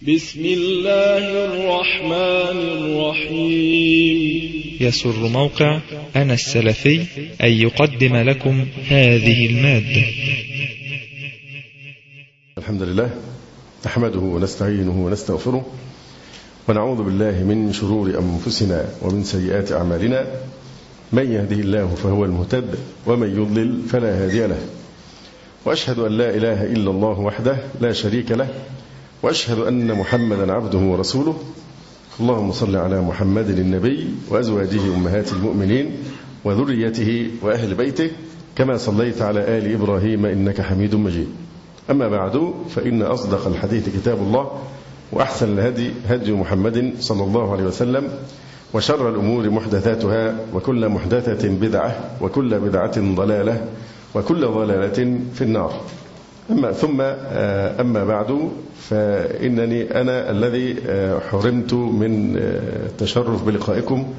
بسم الله الرحمن الرحيم. يسر موقع أنا السلفي أن يقدم لكم هذه المادة. الحمد لله نحمده ونستعينه ونستغفره ونعوذ بالله من شرور أنفسنا ومن سيئات أعمالنا. من يهده الله فهو المهتد ومن يضلل فلا هادي له، وأشهد أن لا إله إلا الله وحده لا شريك له، وأشهد أن محمدا عبده ورسوله. اللهم صل على محمد النبي وأزواجه أمهات المؤمنين وذريته وأهل بيته كما صليت على آل إبراهيم إنك حميد مجيد. أما بعد، فإن أصدق الحديث كتاب الله، وأحسن الهدي هدي محمد صلى الله عليه وسلم، وشر الأمور محدثاتها، وكل محدثة بدعة، وكل بدعة ضلالة، وكل ضلالة في النار. أما بعد، فإنني أنا الذي حرمت من التشرف بلقائكم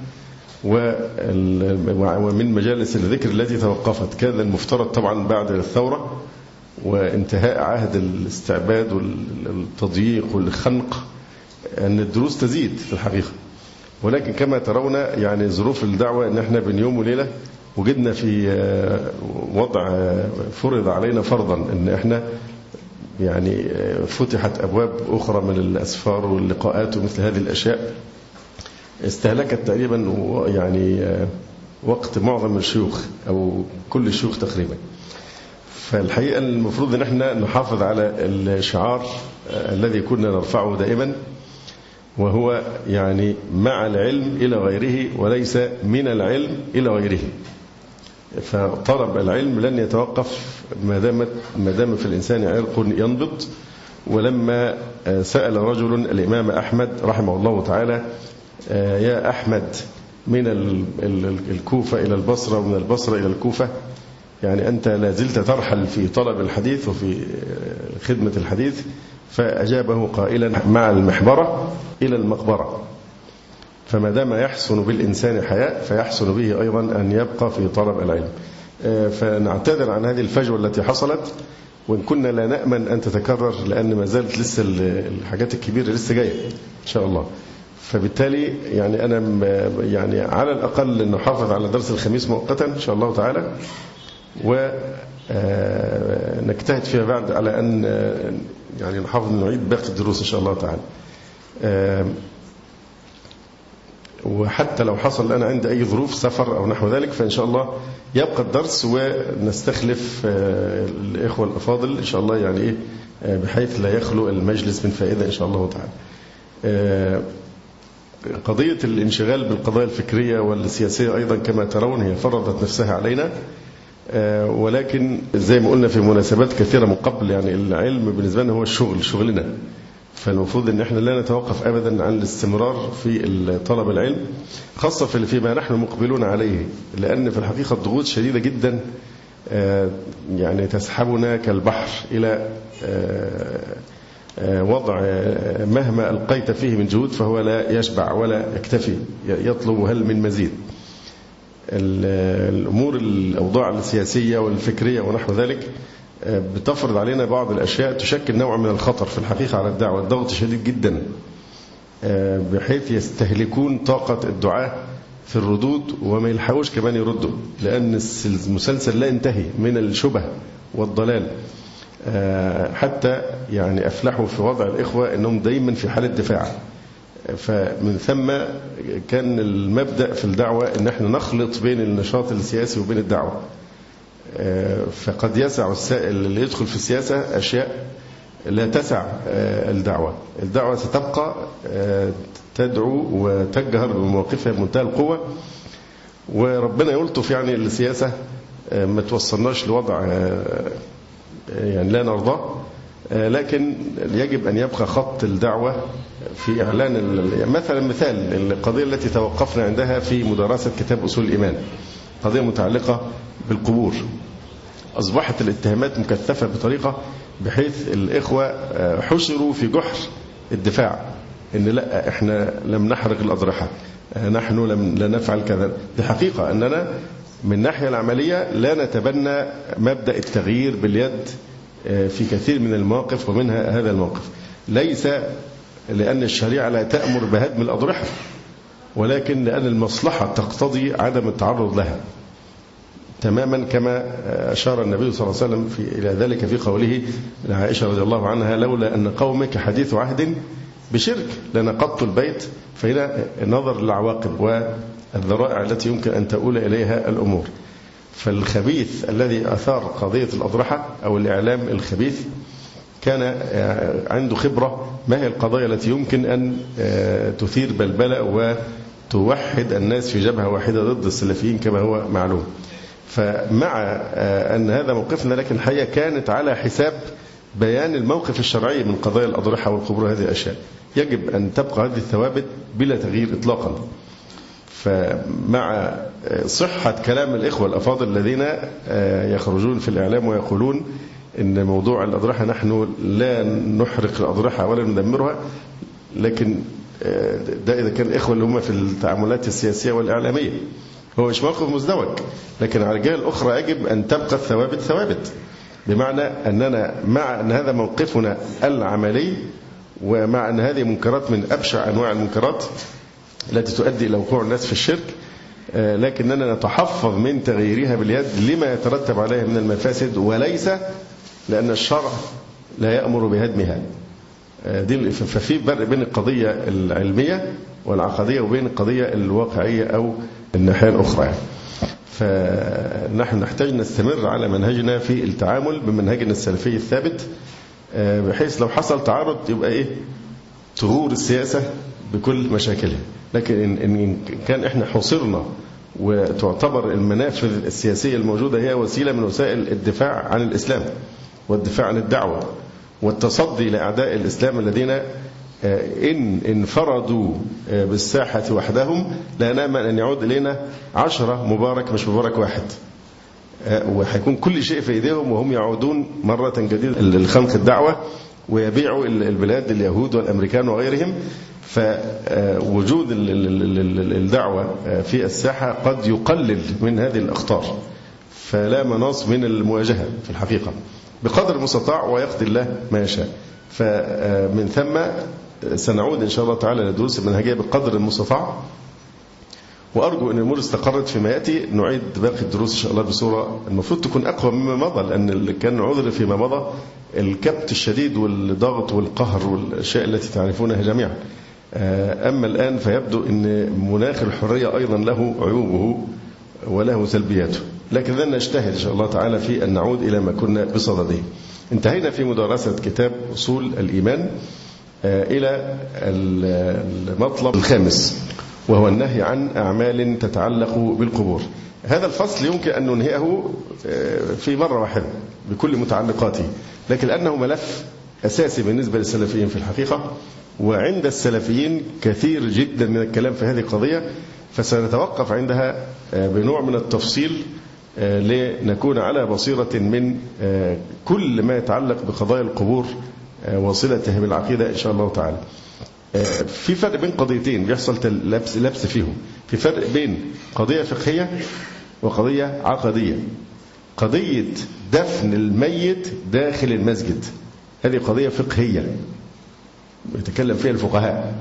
ومن مجالس الذكر التي توقفت. كان المفترض طبعا بعد الثورة وانتهاء عهد الاستعباد والتضييق والخنق أن الدروس تزيد في الحقيقة، ولكن كما ترون يعني ظروف الدعوة أن احنا بين يوم وليلة وجدنا في وضع فرض علينا فرضا أن احنا يعني فتحت أبواب أخرى من الأسفار واللقاءات ومثل هذه الأشياء استهلكت تقريبا يعني وقت معظم الشيوخ أو كل الشيوخ تقريبا. فالحقيقة المفروض أن احنا نحافظ على الشعار الذي كنا نرفعه دائما، وهو يعني مع العلم إلى غيره وليس من العلم إلى غيره. فطلب العلم لن يتوقف ما دام في الإنسان عرق ينبض. ولما سأل رجل الإمام أحمد رحمه الله تعالى: يا أحمد، من الكوفة إلى البصرة ومن البصرة إلى الكوفة، يعني أنت لا زلت ترحل في طلب الحديث وفي خدمة الحديث؟ فأجابه قائلا: مع المحبرة إلى المقبرة. فما دام يحسن بالإنسان حياء فيحسن به أيضا أن يبقى في طلب العلم. فنعتذر عن هذه الفجوة التي حصلت، وإن كنا لا نأمن أن تتكرر، لأن ما زالت لسه الحاجات الكبيرة لسه جاية إن شاء الله. فبالتالي يعني أنا يعني على الأقل نحافظ على درس الخميس مؤقتا إن شاء الله تعالى، ونجتهد فيما بعد على أن يعني نحافظ نعيد باقي الدروس إن شاء الله تعالى. وحتى لو حصل لنا عند أي ظروف سفر أو نحو ذلك فإن شاء الله يبقى الدرس، ونستخلف الإخوة الأفاضل إن شاء الله، يعني إيه، بحيث لا يخلو المجلس من فائدة إن شاء الله تعالى. قضية الانشغال بالقضايا الفكرية والسياسية أيضا كما ترون هي فرضت نفسها علينا، ولكن زي ما قلنا في مناسبات كثيرة من قبل، يعني العلم بالنسبة لنا هو شغلنا. فالمفروض ان احنا لا نتوقف ابدا عن الاستمرار في طلب العلم، خاصة فيما نحن مقبلون عليه، لان في الحقيقة الضغوط شديدة جدا يعني تسحبنا كالبحر الى وضع مهما القيت فيه من جهود فهو لا يشبع ولا يكتفي، يطلب هل من مزيد. الامور الاوضاع السياسية والفكرية ونحو ذلك بتفرض علينا بعض الأشياء تشكل نوع من الخطر في الحقيقة على الدعوة. الضغط شديد جدا بحيث يستهلكون طاقة الدعاء في الردود وما يلحقوش كمان يردوا، لأن المسلسل لا ينتهي من الشبه والضلال. حتى يعني أفلحوا في وضع الإخوة أنهم دايما في حالة دفاع. فمن ثم كان المبدأ في الدعوة أن احنا نخلط بين النشاط السياسي وبين الدعوة. فقد يسع السائل اللي يدخل في السياسة أشياء لا تسع الدعوة ستبقى تدعو وتجهر بمواقفها بمنتهى القوة، وربنا يلطف يعني السياسة ما توصلناش لوضع يعني لا نرضاه، لكن يجب أن يبقى خط الدعوة في إعلان مثال القضية التي توقفنا عندها في مدرسة كتاب أصول الإيمان، قضية متعلقة بالقبور. أصبحت الاتهامات مكثفة بطريقة بحيث الإخوة حشروا في جحر الدفاع، إن لا إحنا لم نحرق الأضرحة، نحن لا نفعل كذا. دي حقيقة أننا من الناحية العملية لا نتبنى مبدأ التغيير باليد في كثير من المواقف، ومنها هذا الموقف. ليس لأن الشريعة لا تأمر بهدم الأضرحة، ولكن لأن المصلحة تقتضي عدم التعرض لها، تماما كما أشار النبي صلى الله عليه وسلم إلى ذلك في قوله لعائشة رضي الله عنها: لولا أن قومك حديث عهد بشرك لنقضت البيت. فهنا نظر للعواقب والذرائع التي يمكن أن تؤول إليها الأمور. فالخبيث الذي أثار قضية الأضرحة أو الإعلام الخبيث كان عنده خبرة ما هي القضايا التي يمكن أن تثير بلبلة وتوحد الناس في جبهة واحدة ضد السلفيين كما هو معلوم. فمع أن هذا موقفنا، لكن الحقيقة كانت على حساب بيان الموقف الشرعي من قضايا الأضرحة والقبور. هذه الأشياء يجب أن تبقى هذه الثوابت بلا تغيير إطلاقا. فمع صحة كلام الإخوة الأفاضل الذين يخرجون في الإعلام ويقولون إن موضوع الأضرحة نحن لا نحرق الأضرحة ولا ندمرها، لكن ده إذا كان الإخوة اللي هم في التعاملات السياسية والإعلامية، هو مش موقف مزدوج. لكن على الجهة الأخرى يجب أن تبقى الثوابت ثوابت، بمعنى أننا مع أن هذا موقفنا العملي، ومع أن هذه منكرات من أبشع أنواع المنكرات التي تؤدي إلى وقوع الناس في الشرك، لكننا نتحفظ من تغييرها باليد لما يترتب عليها من المفاسد، وليس لأن الشرع لا يأمر بهدمها. ففي فرق بين القضية العلمية والعقدية وبين القضية الواقعية أو الناحية الأخرى. فنحن نحتاج نستمر على منهجنا في التعامل بمنهجنا السلفي الثابت، بحيث لو حصل تعارض يبقى تغور السياسة بكل مشاكلها. لكن إن كان إحنا حصرنا وتعتبر المنافذ السياسية الموجودة هي وسيلة من وسائل الدفاع عن الإسلام والدفاع عن الدعوة والتصدي لأعداء الإسلام الذين إن انفردوا بالساحة وحدهم لا نأمل أن يعود إلينا 10 مبارك مش مبارك واحد، وحيكون كل شيء في إيديهم وهم يعودون مرة جديدة لخنق الدعوة ويبيعوا البلاد اليهود والأمريكان وغيرهم. فوجود الدعوة في الساحة قد يقلل من هذه الأخطار، فلا مناص من المواجهة في الحقيقة بقدر المستطاع، ويقضي الله ما يشاء. فمن ثم سنعود إن شاء الله تعالى لدروس المنهجية بقدر المستطاع، وأرجو أن الأمور استقرت فيما يأتي نعيد باقي الدروس إن شاء الله بصورة المفروض تكون أقوى مما مضى، لأن اللي كان عذر فيما مضى الكبت الشديد والضغط والقهر والأشياء التي تعرفونها جميعا. أما الآن فيبدو أن مناخ الحرية أيضا له عيوبه وله سلبياته، لكن لن نجتهد إن شاء الله تعالى في أن نعود إلى ما كنا بصدده. انتهينا في مدرسة كتاب أصول الإيمان إلى المطلب الخامس، وهو النهي عن أعمال تتعلق بالقبور. هذا الفصل يمكن أن ننهيه في مرة واحدة بكل متعلقاته، لكن لأنه ملف أساسي بالنسبة للسلفيين في الحقيقة، وعند السلفيين كثير جدا من الكلام في هذه القضية، فسنتوقف عندها بنوع من التفصيل لنكون على بصيرة من كل ما يتعلق بقضايا القبور وصلتها بالعقيدة إن شاء الله تعالى. في فرق بين قضيتين بيحصل لبس فيهم. في فرق بين قضية فقهية وقضية عقدية. قضية دفن الميت داخل المسجد هذه قضية فقهية يتكلم فيها الفقهاء،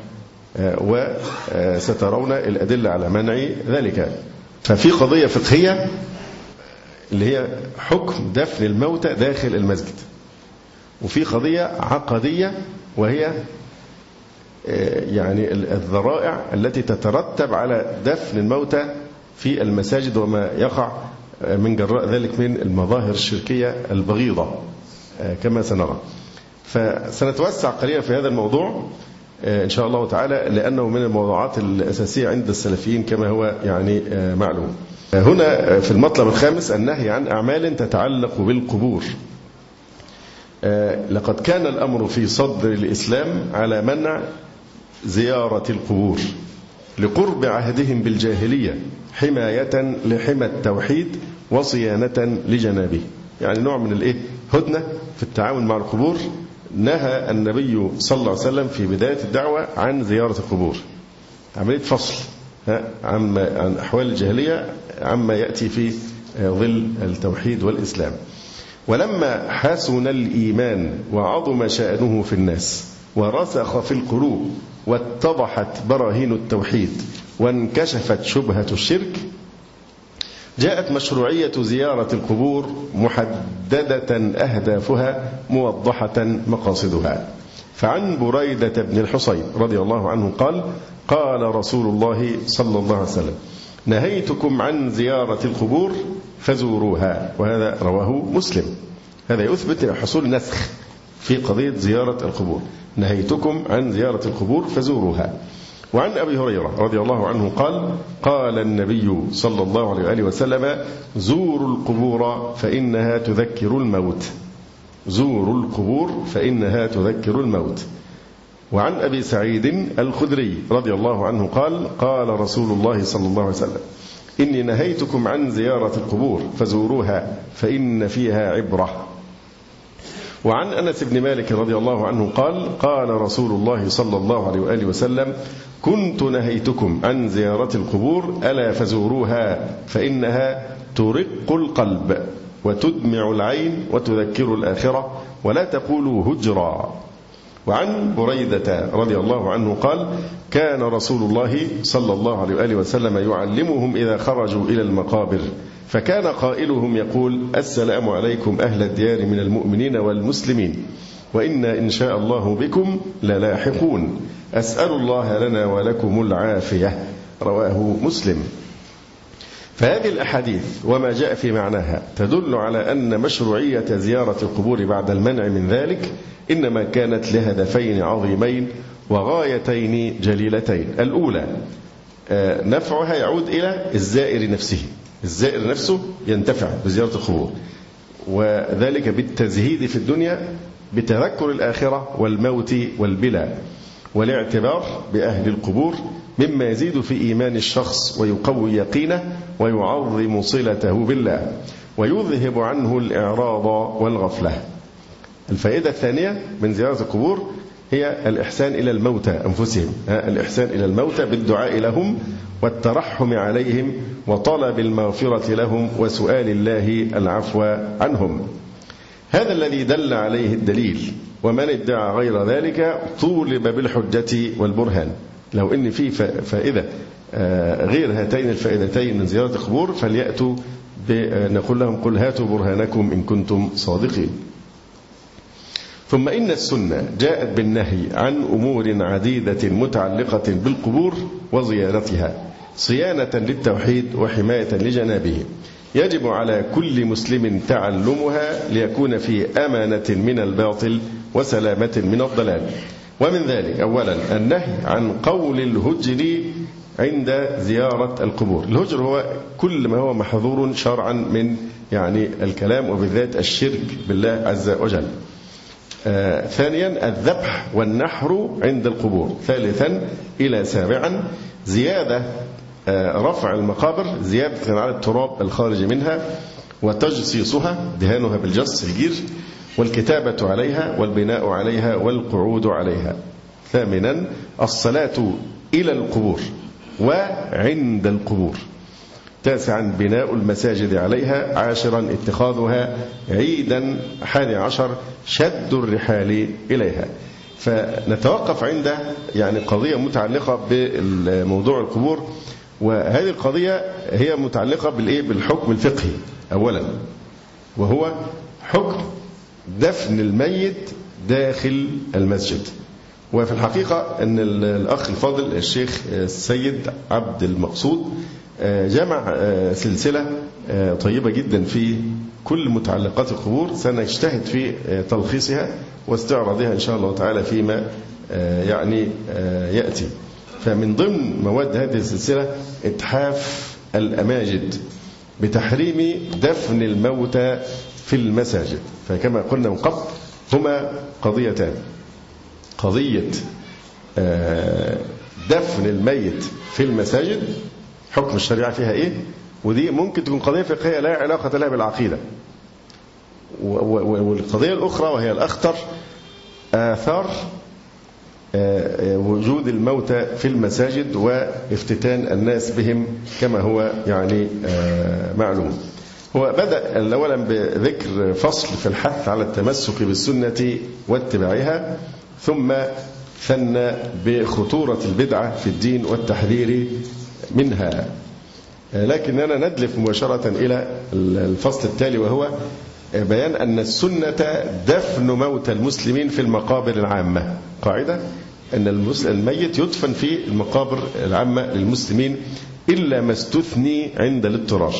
وسترون الأدلة على منع ذلك. ففي قضية فقهية اللي هي حكم دفن الموتى داخل المسجد، وفي قضية عقدية وهي يعني الذرائع التي تترتب على دفن الموتى في المساجد وما يقع من جراء ذلك من المظاهر الشركية البغيضة كما سنرى. فسنتوسع قليلا في هذا الموضوع إن شاء الله تعالى، لأنه من الموضوعات الأساسية عند السلفيين كما هو يعني معلوم. هنا في المطلب الخامس النهي عن أعمال تتعلق بالقبور. لقد كان الأمر في صدر الإسلام على منع زيارة القبور لقرب عهدهم بالجاهلية حماية لحمى التوحيد وصيانة لجنابه. يعني نوع من هدنة في التعامل مع القبور. نهى النبي صلى الله عليه وسلم في بداية الدعوة عن زيارة القبور، عملية فصل عن أحوال الجاهلية عما يأتي في ظل التوحيد والإسلام. ولما حسن الإيمان وعظم شأنه في الناس ورسخ في القلوب واتضحت براهين التوحيد وانكشفت شبهة الشرك، جاءت مشروعية زيارة القبور محددة أهدافها موضحة مقاصدها. فعن بريدة بن الحصيب رضي الله عنه قال: قال رسول الله صلى الله عليه وسلم: نهيتكم عن زيارة القبور فزوروها. وهذا رواه مسلم. هذا يثبت حصول نسخ في قضية زيارة القبور. نهيتكم عن زيارة القبور فزوروها. وعن أبي هريرة رضي الله عنه قال: قال النبي صلى الله عليه وآله وسلم: زوروا القبور فإنها تذكر الموت. زوروا القبور فإنها تذكر الموت. وعن أبي سعيد الخدري رضي الله عنه قال: قال رسول الله صلى الله عليه وسلم: إني نهيتكم عن زيارة القبور فزوروها فإن فيها عبرة. وعن أنس بن مالك رضي الله عنه قال: قال رسول الله صلى الله عليه وآله وسلم: كنت نهيتكم عن زيارة القبور ألا فزوروها فإنها ترق القلب وتدمع العين وتذكر الآخرة ولا تقولوا هجرا. وعن بريدة رضي الله عنه قال: كان رسول الله صلى الله عليه وآله وسلم يعلمهم إذا خرجوا إلى المقابر، فكان قائلهم يقول: السلام عليكم أهل الديار من المؤمنين والمسلمين، وإنا إن شاء الله بكم للاحقون، أسأل الله لنا ولكم العافية. رواه مسلم. فهذه الأحاديث وما جاء في معناها تدل على أن مشروعية زيارة القبور بعد المنع من ذلك إنما كانت لهدفين عظيمين وغايتين جليلتين. الأولى نفعها يعود إلى الزائر نفسه. الزائر نفسه ينتفع بزيارة القبور، وذلك بالتزهيد في الدنيا بتذكر الآخرة والموت والبلا، والاعتبار بأهل القبور مما يزيد في إيمان الشخص ويقوي يقينه ويعظم صلته بالله ويذهب عنه الإعراض والغفلة. الفائدة الثانية من زيارة القبور هي الإحسان إلى الموتى أنفسهم، الإحسان إلى الموتى بالدعاء لهم والترحم عليهم وطلب المغفرة لهم وسؤال الله العفو عنهم. هذا الذي دل عليه الدليل، ومن ادعى غير ذلك طولب بالحجة والبرهان. لو إن في فائدة غير هاتين الفائدتين من زيارة القبور فليأتوا نقول لهم: قل هاتوا برهانكم إن كنتم صادقين. ثم إن السنة جاءت بالنهي عن أمور عديدة متعلقة بالقبور وزيارتها صيانة للتوحيد وحماية لجنابه، يجب على كل مسلم تعلمها ليكون في أمانة من الباطل وسلامة من الضلال. ومن ذلك أولا النهي عن قول الهجر عند زيارة القبور. الهجر هو كل ما هو محظور شرعا من الكلام وبالذات الشرك بالله عز وجل. ثانيا الذبح والنحر عند القبور. ثالثا إلى سابعا زيادة رفع المقابر زيادة على التراب الخارج منها وتجصيصها دهانها بالجص الجير والكتابة عليها والبناء عليها والقعود عليها. ثامنا الصلاة إلى القبور وعند القبور. تاسعا بناء المساجد عليها. عاشرا اتخاذها عيدا. 11 شد الرحال إليها. فنتوقف عند قضية متعلقة بموضوع القبور، وهذه القضية هي متعلقة بالحكم الفقهي أولا، وهو حكم دفن الميت داخل المسجد. وفي الحقيقة أن الأخ الفاضل الشيخ السيد عبد المقصود جمع سلسلة طيبة جدا في كل متعلقات القبور، سنجتهد في تلخيصها واستعراضها إن شاء الله تعالى فيما يأتي. فمن ضمن مواد هذه السلسلة إتحاف الأماجد بتحريم دفن الموتى في المساجد. فكما قلنا من قبل هما قضيتان: قضية دفن الميت في المساجد حكم الشريعة فيها إيه، ودي ممكن تكون قضية فقهية لا علاقة لها بالعقيدة. والقضية الأخرى وهي الأخطر آثار وجود الموتى في المساجد وافتتان الناس بهم كما هو معلوم. هو بدأ أولا بذكر فصل في الحث على التمسك بالسنة واتباعها، ثم ثنى بخطورة البدعة في الدين والتحذير منها. لكننا ندلف مباشرة إلى الفصل التالي، وهو بيان أن السنة دفن موتى المسلمين في المقابر العامة. قاعدة أن الميت يدفن في المقابر العامة للمسلمين إلا ما استثني عند الاضطرار.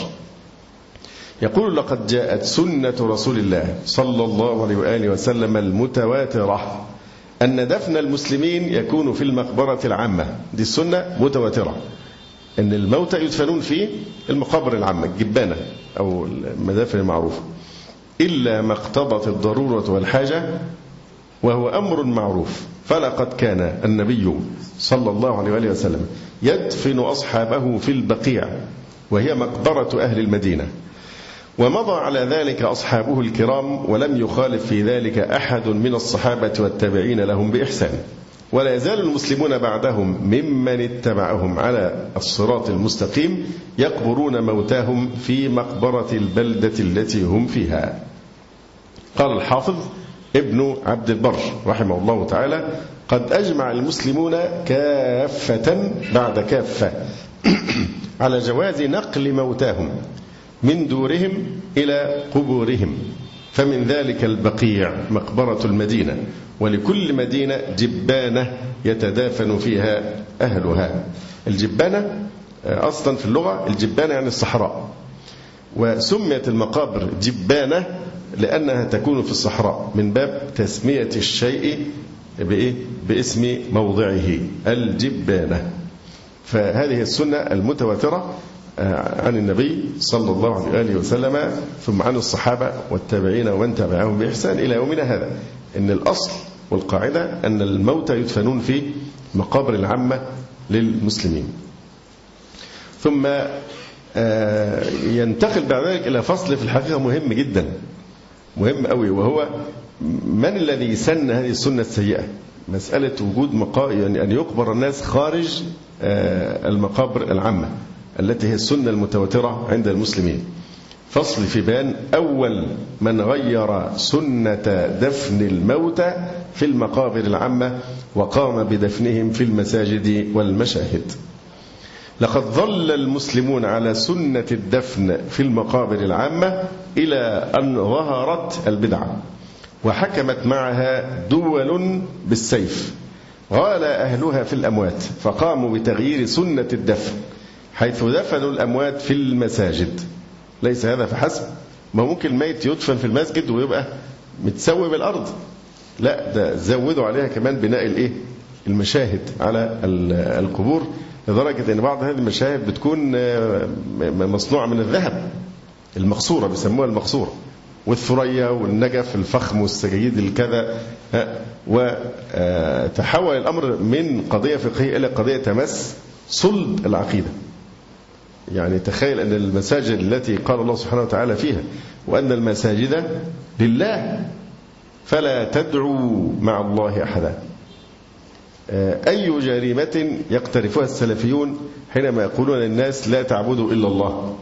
يقول: لقد جاءت سنة رسول الله صلى الله عليه وآله وسلم المتواترة أن دفن المسلمين يكون في المقبرة العامة. دي السنة متواترة، أن الموتى يدفنون في المقابر العامة، الجبانة أو المدافن المعروفة، إلا ما اقتضت الضرورة والحاجة، وهو أمر معروف. فلقد كان النبي صلى الله عليه وآله وسلم يدفن أصحابه في البقيع، وهي مقبرة أهل المدينة، ومضى على ذلك أصحابه الكرام، ولم يخالف في ذلك أحد من الصحابة والتابعين لهم بإحسان. ولا يزال المسلمون بعدهم ممن اتبعهم على الصراط المستقيم يقبرون موتاهم في مقبرة البلدة التي هم فيها. قال الحافظ ابن عبد البر رحمه الله تعالى: قد أجمع المسلمون كافة بعد كافة على جواز نقل موتاهم من دورهم إلى قبورهم، فمن ذلك البقيع مقبرة المدينة، ولكل مدينة جبانة يتدافن فيها أهلها. الجبانة أصلا في اللغة الجبانة يعني الصحراء، وسميت المقابر جبانة لأنها تكون في الصحراء من باب تسمية الشيء باسم موضعه، الجبانة. فهذه السنة المتواترة عن النبي صلى الله عليه وسلم، ثم عن الصحابة والتابعين ومن تبعهم بإحسان إلى يومنا هذا، إن الأصل والقاعدة أن الموتى يدفنون في مقابر العامة للمسلمين. ثم ينتقل بعد ذلك إلى فصل في الحقيقة مهم جدا، مهم قوي، وهو من الذي سن هذه السنة السيئة، مسألة وجود يعني أن يقبر الناس خارج المقابر العامة التي هي السنة المتواترة عند المسلمين. فصل في بيان أول من غير سنة دفن الموتى في المقابر العامة وقام بدفنهم في المساجد والمشاهد. لقد ظل المسلمون على سنة الدفن في المقابر العامة إلى أن ظهرت البدعة وحكمت معها دول بالسيف، غال أهلها في الأموات فقاموا بتغيير سنة الدفن، حيث دفنوا الأموات في المساجد. ليس هذا فحسب، ما ممكن الميت يدفن في المسجد ويبقى متسوي بالأرض، لا، ده زودوا عليها كمان بناء المشاهد على القبور، لدرجة أن بعض هذه المشاهد بتكون مصنوعة من الذهب، المقصورة بيسموها المقصورة، والثريا والنجف الفخم والسجايد الكذا. وتحول الأمر من قضية فقهية إلى قضية تمس صلب العقيدة. يعني تخيل أن المساجد التي قال الله سبحانه وتعالى فيها وأن المساجد لله فلا تدعوا مع الله أحدا. أي جريمة يقترفها السلفيون حينما يقولون للناس لا تعبدوا إلا الله،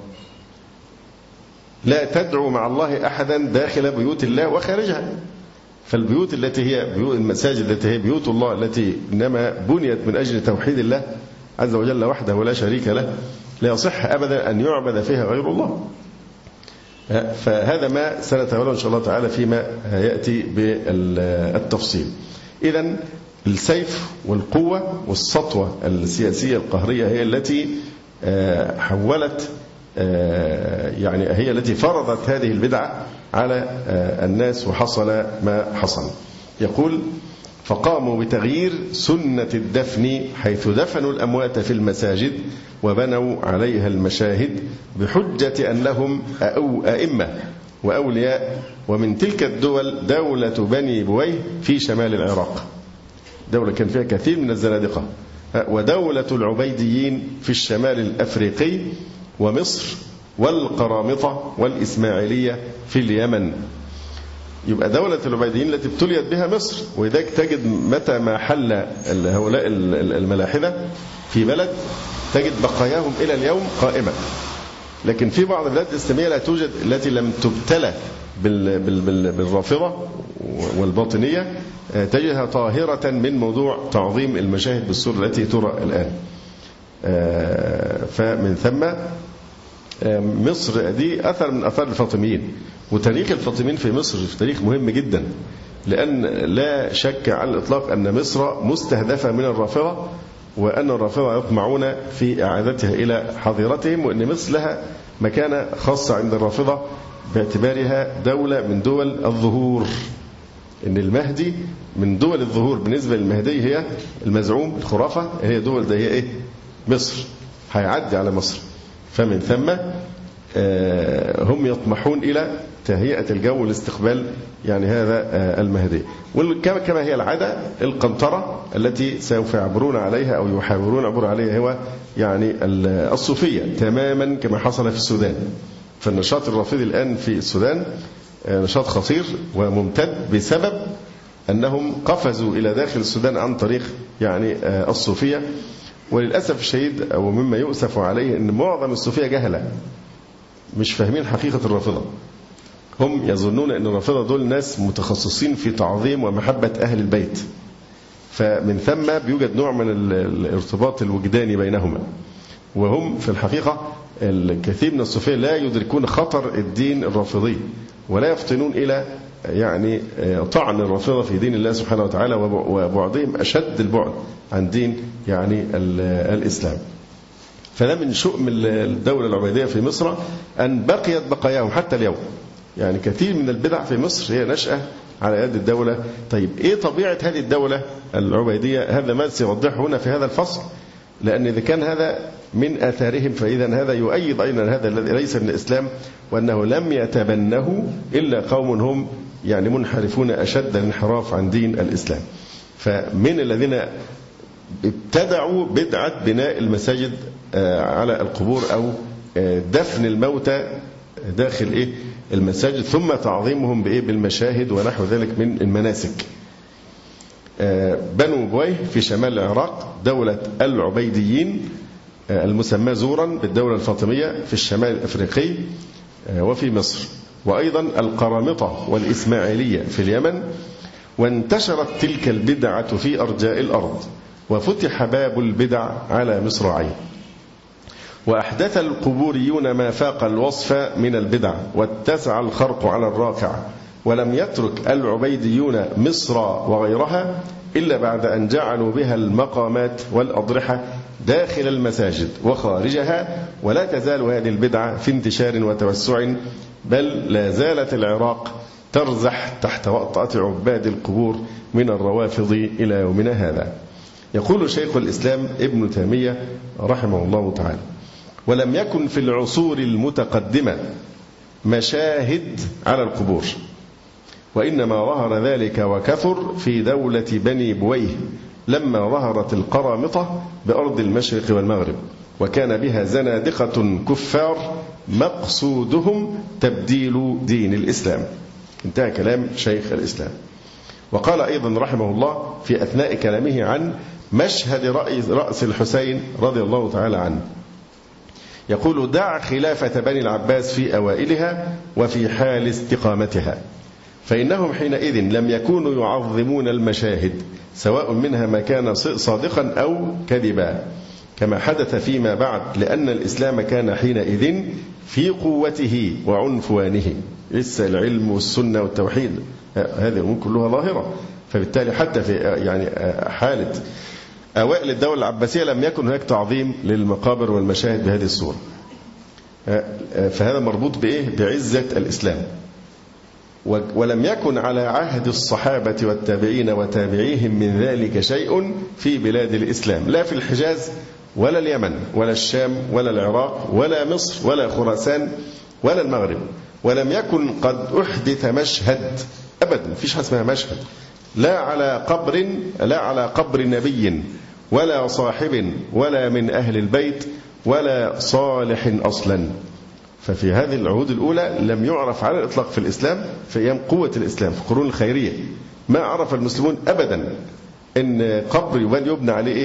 لا تدعوا مع الله أحدا داخل بيوت الله وخارجها. فالبيوت التي هي بيوت المساجد التي هي بيوت الله التي إنما بنيت من أجل توحيد الله عز وجل وحده ولا شريك له، لا يصح أبدا أن يعبد فيها غير الله. فهذا ما سنتولى إن شاء الله تعالى فيما يأتي بالتفصيل. إذن السيف والقوة والسطوة السياسية القهرية هي التي حولت، يعني هي التي فرضت هذه البدعة على الناس وحصل ما حصل. يقول: فقاموا بتغيير سنة الدفن حيث دفنوا الأموات في المساجد وبنوا عليها المشاهد بحجة أنهم أئمة وأولياء. ومن تلك الدول دولة بني بويه في شمال العراق، دولة كان فيها كثير من الزنادقة، ودولة العبيديين في الشمال الأفريقي، ومصر والقرامطة والإسماعيلية في اليمن. يبقى دولة العبيديين التي ابتليت بها مصر، وذلك تجد متى ما حل هؤلاء الملاحدة في بلد تجد بقاياهم إلى اليوم قائمة. لكن في بعض البلاد الإسلامية لا توجد، التي لم تبتلى بالرافضة والباطنية، تجدها طاهرة من موضوع تعظيم المشاهد بالصورة التي ترى الآن. فمن ثم مصر دي أثر من أثار الفاطميين، وتاريخ الفاطميين في مصر تاريخ مهم جدا، لأن لا شك على الإطلاق أن مصر مستهدفة من الرافضة، وأن الرافضة يطمعون في إعادتها إلى حظيرتهم، وأن مصر لها مكانة خاصة عند الرافضة باعتبارها دولة من دول الظهور، إن المهدي من دول الظهور بالنسبة للمهدي هي المزعوم الخرافة، هي دول ده هي إيه؟ مصر، هيعدي على مصر. فمن ثم هم يطمحون إلى تهيئة الجو لاستقبال يعني هذا المهدي. وكما هي العادة القنطرة التي سوف يعبرون عليها أو يحاولون عبور عليها هو يعني الصوفية تماما كما حصل في السودان. فالنشاط الرافضي الآن في السودان نشاط خطير وممتد بسبب أنهم قفزوا إلى داخل السودان عن طريق يعني الصوفية. وللأسف الشديد أو مما يؤسف عليه أن معظم الصوفية جهلة مش فاهمين حقيقة الرافضة. هم يظنون أن الرافضة دول ناس متخصصين في تعظيم ومحبة أهل البيت، فمن ثم بيوجد نوع من الارتباط الوجداني بينهما، وهم في الحقيقة الكثير من الصوفية لا يدركون خطر الدين الرافضي، ولا يفطنون إلى يعني طعن الرافضة في دين الله سبحانه وتعالى، وبعضهم أشد البعد عن دين يعني الإسلام. فده من شؤم الدولة العبيدية في مصر أن بقيت بقاياهم حتى اليوم. يعني كثير من البدع في مصر هي نشأة على يد الدولة. طيب إيه طبيعة هذه الدولة العبيدية؟ هذا ما سيوضحه هنا في هذا الفصل، لأن إذا كان هذا من آثارهم فإذا هذا يؤيد أيضا هذا الذي ليس من الإسلام، وأنه لم يتبنه إلا قوم هم يعني منحرفون أشد الانحراف عن دين الإسلام. فمن الذين ابتدعوا بدعة بناء المساجد على القبور أو دفن الموتى داخل المساجد، ثم تعظيمهم بالمشاهد ونحو ذلك من المناسك. بنو بويه في شمال العراق، دولة العبيديين المسمى زورا بالدولة الفاطمية في الشمال الأفريقي وفي مصر، وأيضا القرامطة والإسماعيلية في اليمن. وانتشرت تلك البدعة في أرجاء الأرض، وفتح باب البدع على مصراعيه، وأحدث القبوريون ما فاق الوصف من البدع، واتسع الخرق على الراقع. ولم يترك العبيديون مصر وغيرها إلا بعد أن جعلوا بها المقامات والأضرحة داخل المساجد وخارجها. ولا تزال هذه البدعة في انتشار وتوسع، بل لا زالت العراق ترزح تحت وطأة عباد القبور من الروافض إلى يومنا هذا. يقول شيخ الإسلام ابن تيمية رحمه الله تعالى: ولم يكن في العصور المتقدمة مشاهد على القبور، وإنما ظهر ذلك وكثر في دولة بني بويه لما ظهرت القرامطة بأرض المشرق والمغرب، وكان بها زنادقة كفار مقصودهم تبديل دين الإسلام. انتهى كلام شيخ الإسلام. وقال أيضا رحمه الله في أثناء كلامه عن مشهد رأس الحسين رضي الله تعالى عنه، يقول: دع خلافة بني العباس في أوائلها وفي حال استقامتها، فإنهم حينئذ لم يكونوا يعظمون المشاهد، سواء منها ما كان صادقا أو كذبا، كما حدث فيما بعد، لأن الإسلام كان حينئذ في قوته وعنفوانه. لسه العلم والسنة والتوحيد هذه الأمور كلها ظاهرة. فبالتالي حتى في يعني حالة أوائل الدولة العباسية لم يكن هناك تعظيم للمقابر والمشاهد بهذه الصورة. فهذا مربوط بإيه؟ بعزة الإسلام. ولم يكن على عهد الصحابة والتابعين وتابعيهم من ذلك شيء في بلاد الإسلام، لا في الحجاز ولا اليمن ولا الشام ولا العراق ولا مصر ولا خراسان ولا المغرب. ولم يكن قد أحدث مشهد أبدا، فيش حاجة اسمها مشهد، لا على قبر نبي ولا صاحب ولا من أهل البيت ولا صالح أصلا. ففي هذه العهود الأولى لم يعرف على الإطلاق في الإسلام، في أيام قوة الإسلام في القرون الخيرية ما عرف المسلمون أبدا أن قبر يبنى عليه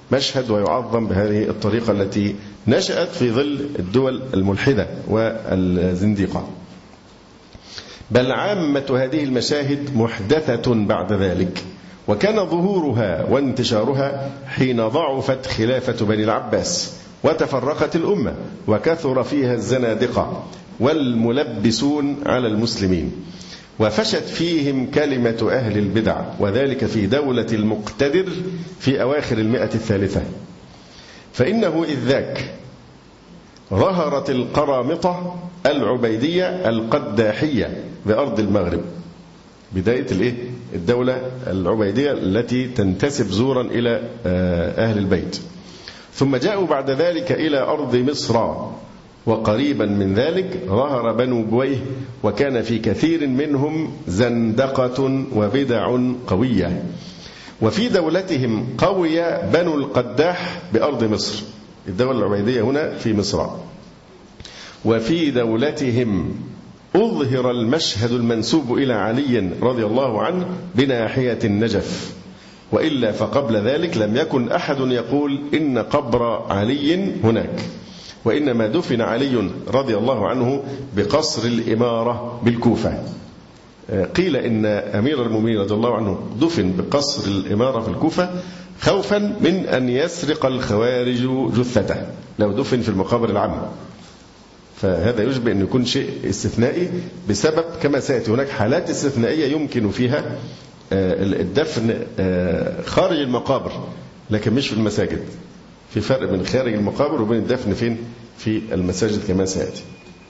مشهد ويعظم بهذه الطريقة التي نشأت في ظل الدول الملحدة والزنديقة. بل عامة هذه المشاهد محدثة بعد ذلك، وكان ظهورها وانتشارها حين ضعفت خلافة بني العباس وتفرقت الأمة وكثر فيها الزنادقة والملبسون على المسلمين، وفشت فيهم كلمة أهل البدع، وذلك في دولة المقتدر في أواخر 100 فإنه إذ ذاك ظهرت القرامطة العبيدية القداحية بأرض المغرب، بداية الدولة العبيدية التي تنتسب زورا إلى أهل البيت. ثم جاءوا بعد ذلك إلى أرض مصر، وقريبا من ذلك ظهر بنو بويه، وكان في كثير منهم زندقة وبدع قوية. وفي دولتهم قوي بنو القداح بأرض مصر، الدولة العبيدية هنا في مصر. وفي دولتهم أظهر المشهد المنسوب إلى علي رضي الله عنه بناحية النجف، وإلا فقبل ذلك لم يكن أحد يقول إن قبر علي هناك، وإنما دفن علي رضي الله عنه بقصر الإمارة بالكوفة. قيل إن أمير المؤمنين رضي الله عنه دفن بقصر الإمارة في الكوفة خوفا من أن يسرق الخوارج جثته لو دفن في المقابر العامة، فهذا يشبه أن يكون شيء استثنائي بسبب كما سيأتي هناك حالات استثنائية يمكن فيها الدفن خارج المقابر لكن مش في المساجد. في فرق بين خارج المقابر وبين الدفن فين؟ في المساجد كما سيأتي.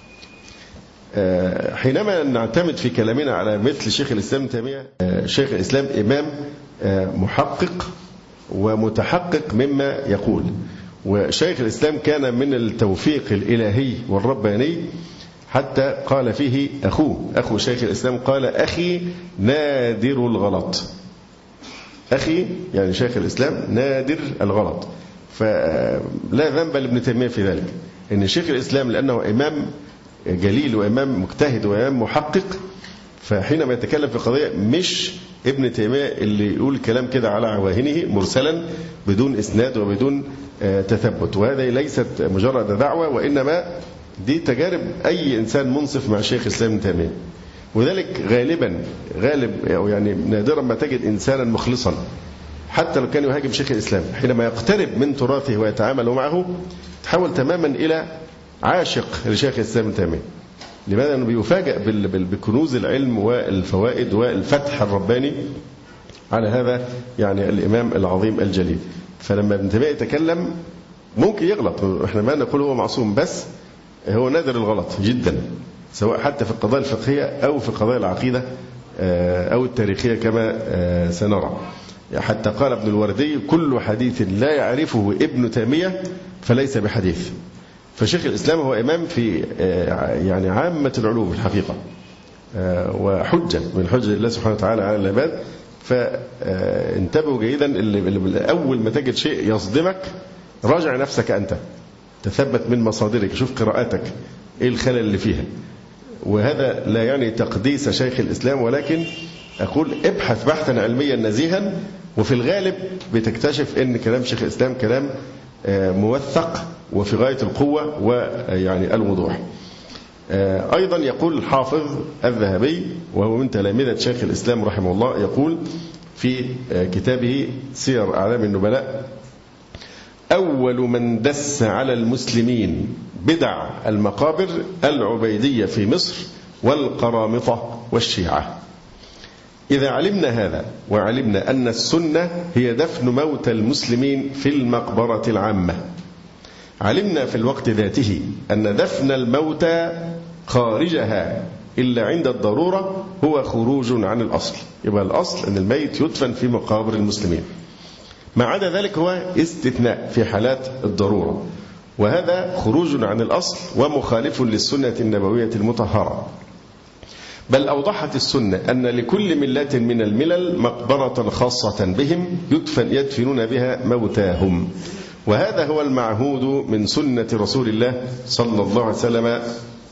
حينما نعتمد في كلامنا على مثل شيخ الإسلام تيمية، شيخ الإسلام إمام محقق ومتحقق مما يقول، وشيخ الإسلام كان من التوفيق الإلهي والرباني حتى قال فيه أخو شيخ الإسلام قال أخي نادر الغلط. أخي يعني شيخ الإسلام نادر الغلط، فلا ذنب لابن تيمية في ذلك، إن شيخ الإسلام لأنه إمام جليل وإمام مجتهد وإمام محقق، فحينما يتكلم في قضية مش ابن تيمية اللي يقول كلام كده على عواهنه مرسلا بدون إسناد وبدون تثبت، وهذا ليست مجرد دعوة، وإنما دي تجارب أي إنسان منصف مع شيخ الإسلام ابن تيمية. وذلك غالب يعني نادرا ما تجد إنسانا مخلصا حتى لو كان يهاجم شيخ الإسلام، حينما يقترب من تراثه ويتعامل معه تحول تماما إلى عاشق لشيخ الإسلام ابن تيمية. لماذا؟ أنه بيفاجأ بكنوز العلم والفوائد والفتح الرباني على هذا يعني الإمام العظيم الجليل. فلما ابن تيمية يتكلم ممكن يغلط، احنا ما نقول هو معصوم، بس هو نادر الغلط جدا، سواء حتى في القضايا الفقهية أو في قضايا العقيدة أو التاريخية كما سنرى. حتى قال ابن الوردي كل حديث لا يعرفه ابن تيمية فليس بحديث. فشيخ الإسلام هو إمام في يعني عامة العلوم الحقيقة، وحجة من حجة الله سبحانه وتعالى على العباد. فانتبهوا جيدا، اللي أول ما تجد شيء يصدمك راجع نفسك أنت، تثبت من مصادرك، شوف قراءاتك إيه الخلل اللي فيها. وهذا لا يعني تقديس شيخ الإسلام، ولكن أقول ابحث بحثا علميا نزيها، وفي الغالب بتكتشف أن كلام شيخ الإسلام كلام موثق وفي غاية القوة ويعني الوضوح. أيضا يقول الحافظ الذهبي وهو من تلامذة شيخ الإسلام رحمه الله، يقول في كتابه سير أعلام النبلاء: أول من دس على المسلمين بدع المقابر العبيدية في مصر والقرامطة والشيعة. إذا علمنا هذا وعلمنا أن السنة هي دفن موتى المسلمين في المقبرة العامة، علمنا في الوقت ذاته أن دفن الموتى خارجها إلا عند الضرورة هو خروج عن الأصل. يبقى الأصل أن الميت يدفن في مقابر المسلمين، ما عدا ذلك هو استثناء في حالات الضرورة، وهذا خروج عن الأصل ومخالف للسنة النبوية المطهرة. بل أوضحت السنة أن لكل ملة من الملل مقبرة خاصة بهم يدفنون بها موتاهم، وهذا هو المعهود من سنة رسول الله صلى الله عليه وسلم.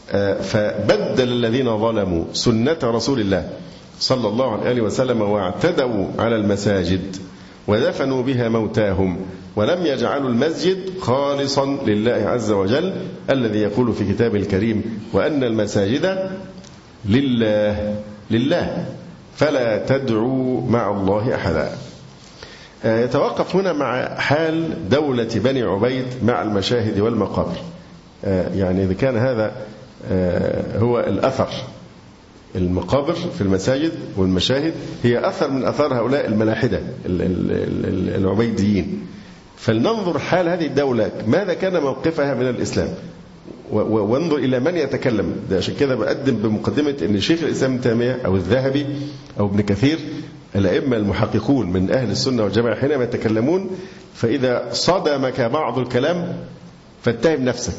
فبدل الذين ظلموا سنة رسول الله صلى الله عليه وسلم واعتدوا على المساجد ودفنوا بها موتاهم، ولم يجعلوا المسجد خالصا لله عز وجل الذي يقول في كتابه الكريم: وأن المساجد لله فلا تدعوا مع الله أحدا. يتوقف هنا مع حال دولة بني عبيد مع المشاهد والمقابر. يعني إذا كان هذا هو الأثر، المقابر في المساجد والمشاهد هي أثر من أثار هؤلاء الملاحدة العبيديين، فلننظر حال هذه الدولة ماذا كان موقفها من الإسلام، وانظر إلى من يتكلم. ده عشان كده بقدم بمقدمة أن شيخ الإسلام ابن تيمية أو الذهبي أو ابن كثير، الأئمة المحققون من أهل السنة والجماعة، حينما يتكلمون فإذا صدمك بعض الكلام فاتهم نفسك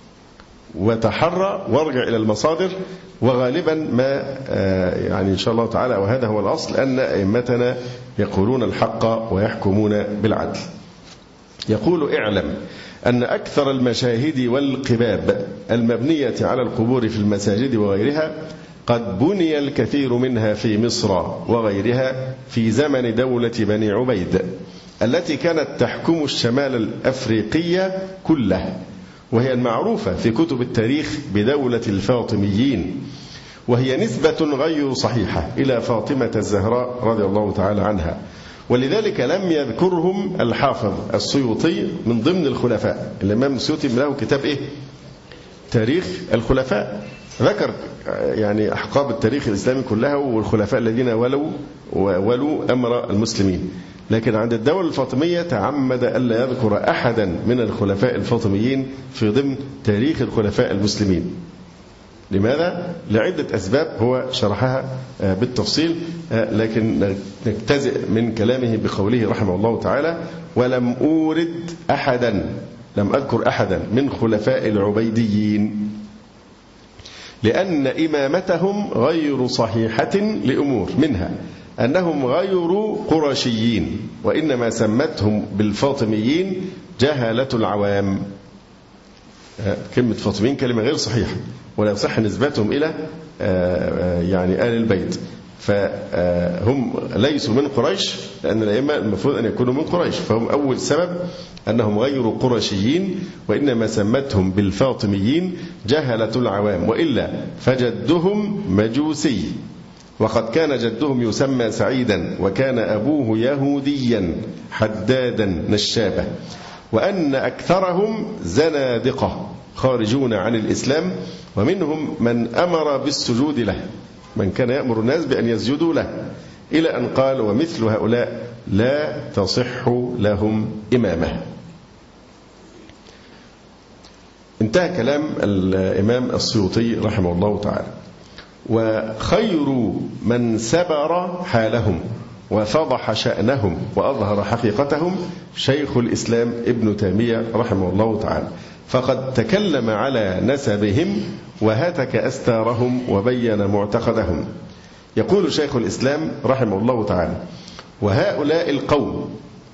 وتحرى وارجع إلى المصادر. وغالبا ما يعني إن شاء الله تعالى، وهذا هو الأصل، أن أئمتنا يقولون الحق ويحكمون بالعدل. يقول: اعلم أن أكثر المشاهد والقباب المبنية على القبور في المساجد وغيرها قد بني الكثير منها في مصر وغيرها في زمن دولة بني عبيد التي كانت تحكم الشمال الأفريقية كله، وهي المعروفة في كتب التاريخ بدولة الفاطميين، وهي نسبة غير صحيحة إلى فاطمة الزهراء رضي الله تعالى عنها، ولذلك لم يذكرهم الحافظ السيوطي من ضمن الخلفاء. الإمام السيوطي له كتاب تاريخ الخلفاء، ذكر يعني أحقاب التاريخ الإسلامي كلها والخلفاء الذين ولوا أمر المسلمين، لكن عند الدولة الفاطمية تعمد ألا يذكر أحدا من الخلفاء الفاطميين في ضمن تاريخ الخلفاء المسلمين. لماذا؟ لعدة أسباب هو شرحها بالتفصيل، لكن نجتزئ من كلامه بقوله رحمه الله تعالى: ولم أورد أحدا، لم أذكر أحدا من خلفاء العبيديين، لأن إمامتهم غير صحيحة لأمور، منها أنهم غير قرشيين، وإنما سمتهم بالفاطميين جهلة العوام. كلمة فاطميين كلمة غير صحيحة، ولا يصح نسبتهم إلى يعني آل البيت، فهم ليسوا من قريش، لأن الأئمة المفروض أن يكونوا من قريش، فهم أول سبب أنهم غير قرشيين، وإنما سمتهم بالفاطميين جهلة العوام، وإلا فجدهم مجوسي، وقد كان جدهم يسمى سعيدا، وكان أبوه يهوديا حدادا نشابا، وأن أكثرهم زنادقة خارجون عن الإسلام، ومنهم من أمر بالسجود له، من كان يأمر الناس بأن يسجدوا له، إلى أن قال: ومثل هؤلاء لا تصح لهم إمامة. انتهى كلام الإمام السيوطي رحمه الله تعالى. وخير من سبر حالهم وفضح شأنهم وأظهر حقيقتهم شيخ الإسلام ابن تيمية رحمه الله تعالى، فقد تكلم على نسبهم وهتك أستارهم وبين معتقدهم. يقول شيخ الإسلام رحمه الله تعالى: وهؤلاء القوم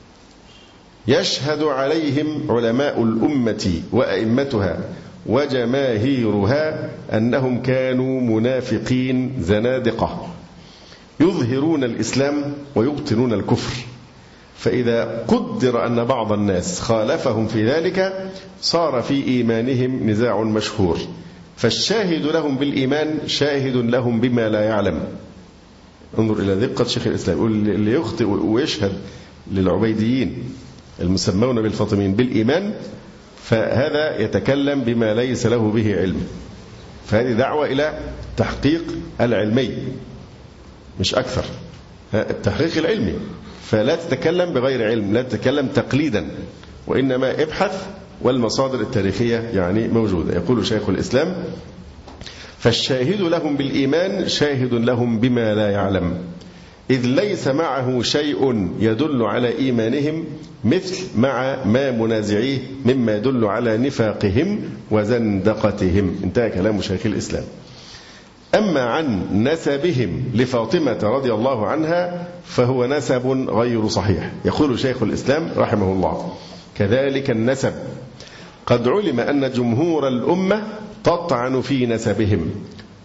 يشهد عليهم علماء الأمة وأئمتها وجماهيرها أنهم كانوا منافقين زنادقة يظهرون الإسلام ويبطنون الكفر، فإذا قدر أن بعض الناس خالفهم في ذلك صار في إيمانهم نزاع مشهور، فالشاهد لهم بالإيمان شاهد لهم بما لا يعلم. انظر إلى دقة شيخ الإسلام، اللي يخطئ ويشهد للعبيديين المسمون بالفاطميين بالإيمان فهذا يتكلم بما ليس له به علم، فهذه دعوة إلى تحقيق العلمي مش أكثر، التحقيق العلمي، فلا تتكلم بغير علم، لا تتكلم تقليدا، وإنما ابحث، والمصادر التاريخية يعني موجودة. يقول شيخ الإسلام: فالشاهد لهم بالإيمان شاهد لهم بما لا يعلم، إذ ليس معه شيء يدل على إيمانهم مثل مع ما منازعيه مما يدل على نفاقهم وزندقتهم. انتهى كلام شيخ الإسلام. أما عن نسبهم لفاطمة رضي الله عنها فهو نسب غير صحيح. يقول شيخ الإسلام رحمه الله: كذلك النسب قد علم أن جمهور الأمة تطعن في نسبهم،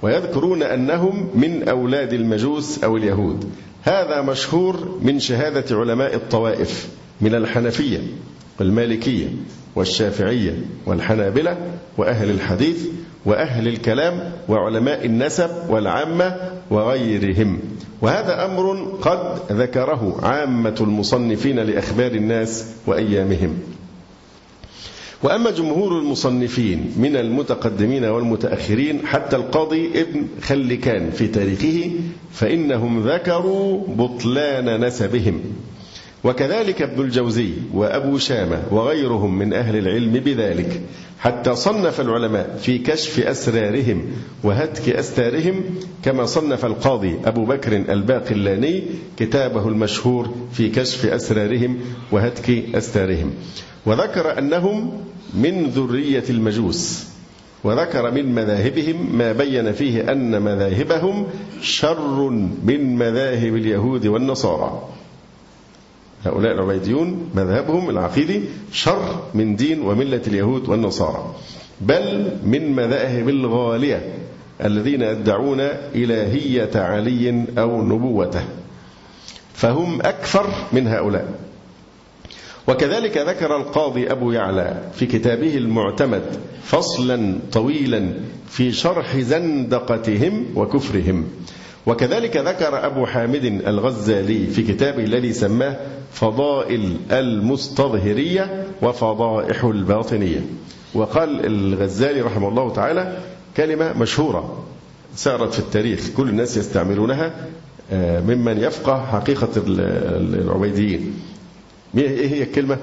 ويذكرون أنهم من أولاد المجوس أو اليهود. هذا مشهور من شهادة علماء الطوائف من الحنفية والمالكية والشافعية والحنابلة وأهل الحديث وأهل الكلام وعلماء النسب والعامة وغيرهم. وهذا أمر قد ذكره عامة المصنفين لأخبار الناس وأيامهم. وأما جمهور المصنفين من المتقدمين والمتأخرين حتى القاضي ابن خلكان في تاريخه فإنهم ذكروا بطلان نسبهم، وكذلك ابن الجوزي وأبو شامة وغيرهم من أهل العلم بذلك، حتى صنف العلماء في كشف أسرارهم وهتك أستارهم، كما صنف القاضي أبو بكر الباقلاني كتابه المشهور في كشف أسرارهم وهتك أستارهم، وذكر أنهم من ذرية المجوس، وذكر من مذاهبهم ما بين فيه أن مذاهبهم شر من مذاهب اليهود والنصارى. هؤلاء العبيديون مذهبهم العقيدي شر من دين وملة اليهود والنصارى، بل من مذاهب الغالية الذين يدعون إلهية علي أو نبوته، فهم أكفر من هؤلاء. وكذلك ذكر القاضي أبو يعلى في كتابه المعتمد فصلا طويلا في شرح زندقتهم وكفرهم. وكذلك ذكر أبو حامد الغزالي في كتابه الذي سماه فضائل المستظهرية وفضائح الباطنية. وقال الغزالي رحمه الله تعالى كلمة مشهورة سارت في التاريخ كل الناس يستعملونها ممن يفقه حقيقة العبيديين. ايه هي الكلمة؟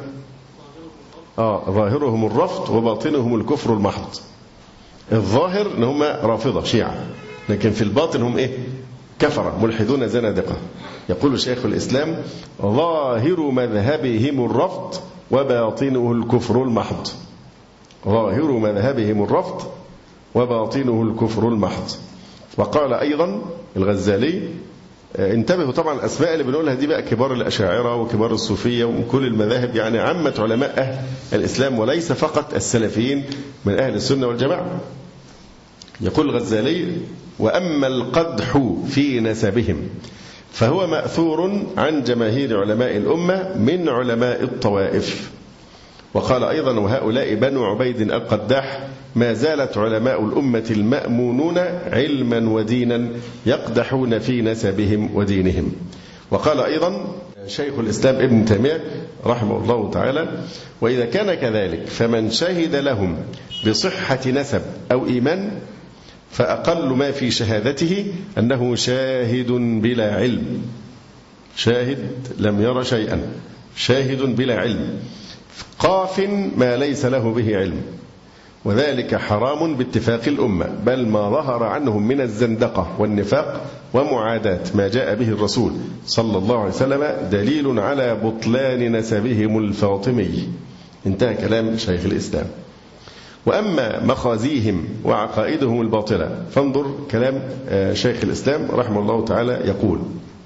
ظاهرهم الرفض وباطنهم الكفر المحض. الظاهر ان هم رافضة شيعة، لكن في الباطن هم ايه؟ كفرة ملحدون زنادقة. يقول شيخ الإسلام ظاهر مذهبهم الرفض وباطنه الكفر المحض. ظاهر مذهبهم الرفض وباطنه الكفر المحض. وقال أيضا الغزالي انتبهوا طبعا الأسماء اللي بنقولها دي بقى كبار الأشاعرة وكبار الصوفية وكل المذاهب، يعني عامة علماء أهل الإسلام وليس فقط السلفيين من أهل السنة والجماعة. يقول الغزالي وأما القدح في نسبهم فهو مأثور عن جماهير علماء الأمة من علماء الطوائف. وقال أيضا وهؤلاء بنو عبيد القداح ما زالت علماء الأمة المأمونون علما ودينا يقدحون في نسبهم ودينهم. وقال أيضا شيخ الإسلام ابن تيمية رحمه الله تعالى وإذا كان كذلك فمن شهد لهم بصحة نسب أو إيمان فأقل ما في شهادته أنه شاهد بلا علم، شاهد لم ير شيئا، شاهد بلا علم، قاف ما ليس له به علم، وذلك حرام باتفاق الأمة، بل ما ظهر عنهم من الزندقة والنفاق ومعاداة ما جاء به الرسول صلى الله عليه وسلم دليل على بطلان نسبهم الفاطمي. انتهى كلام شيخ الإسلام. وأما مخازيهم وعقائدهم الباطلة فانظر كلام شيخ الإسلام رحمه الله تعالى. يقول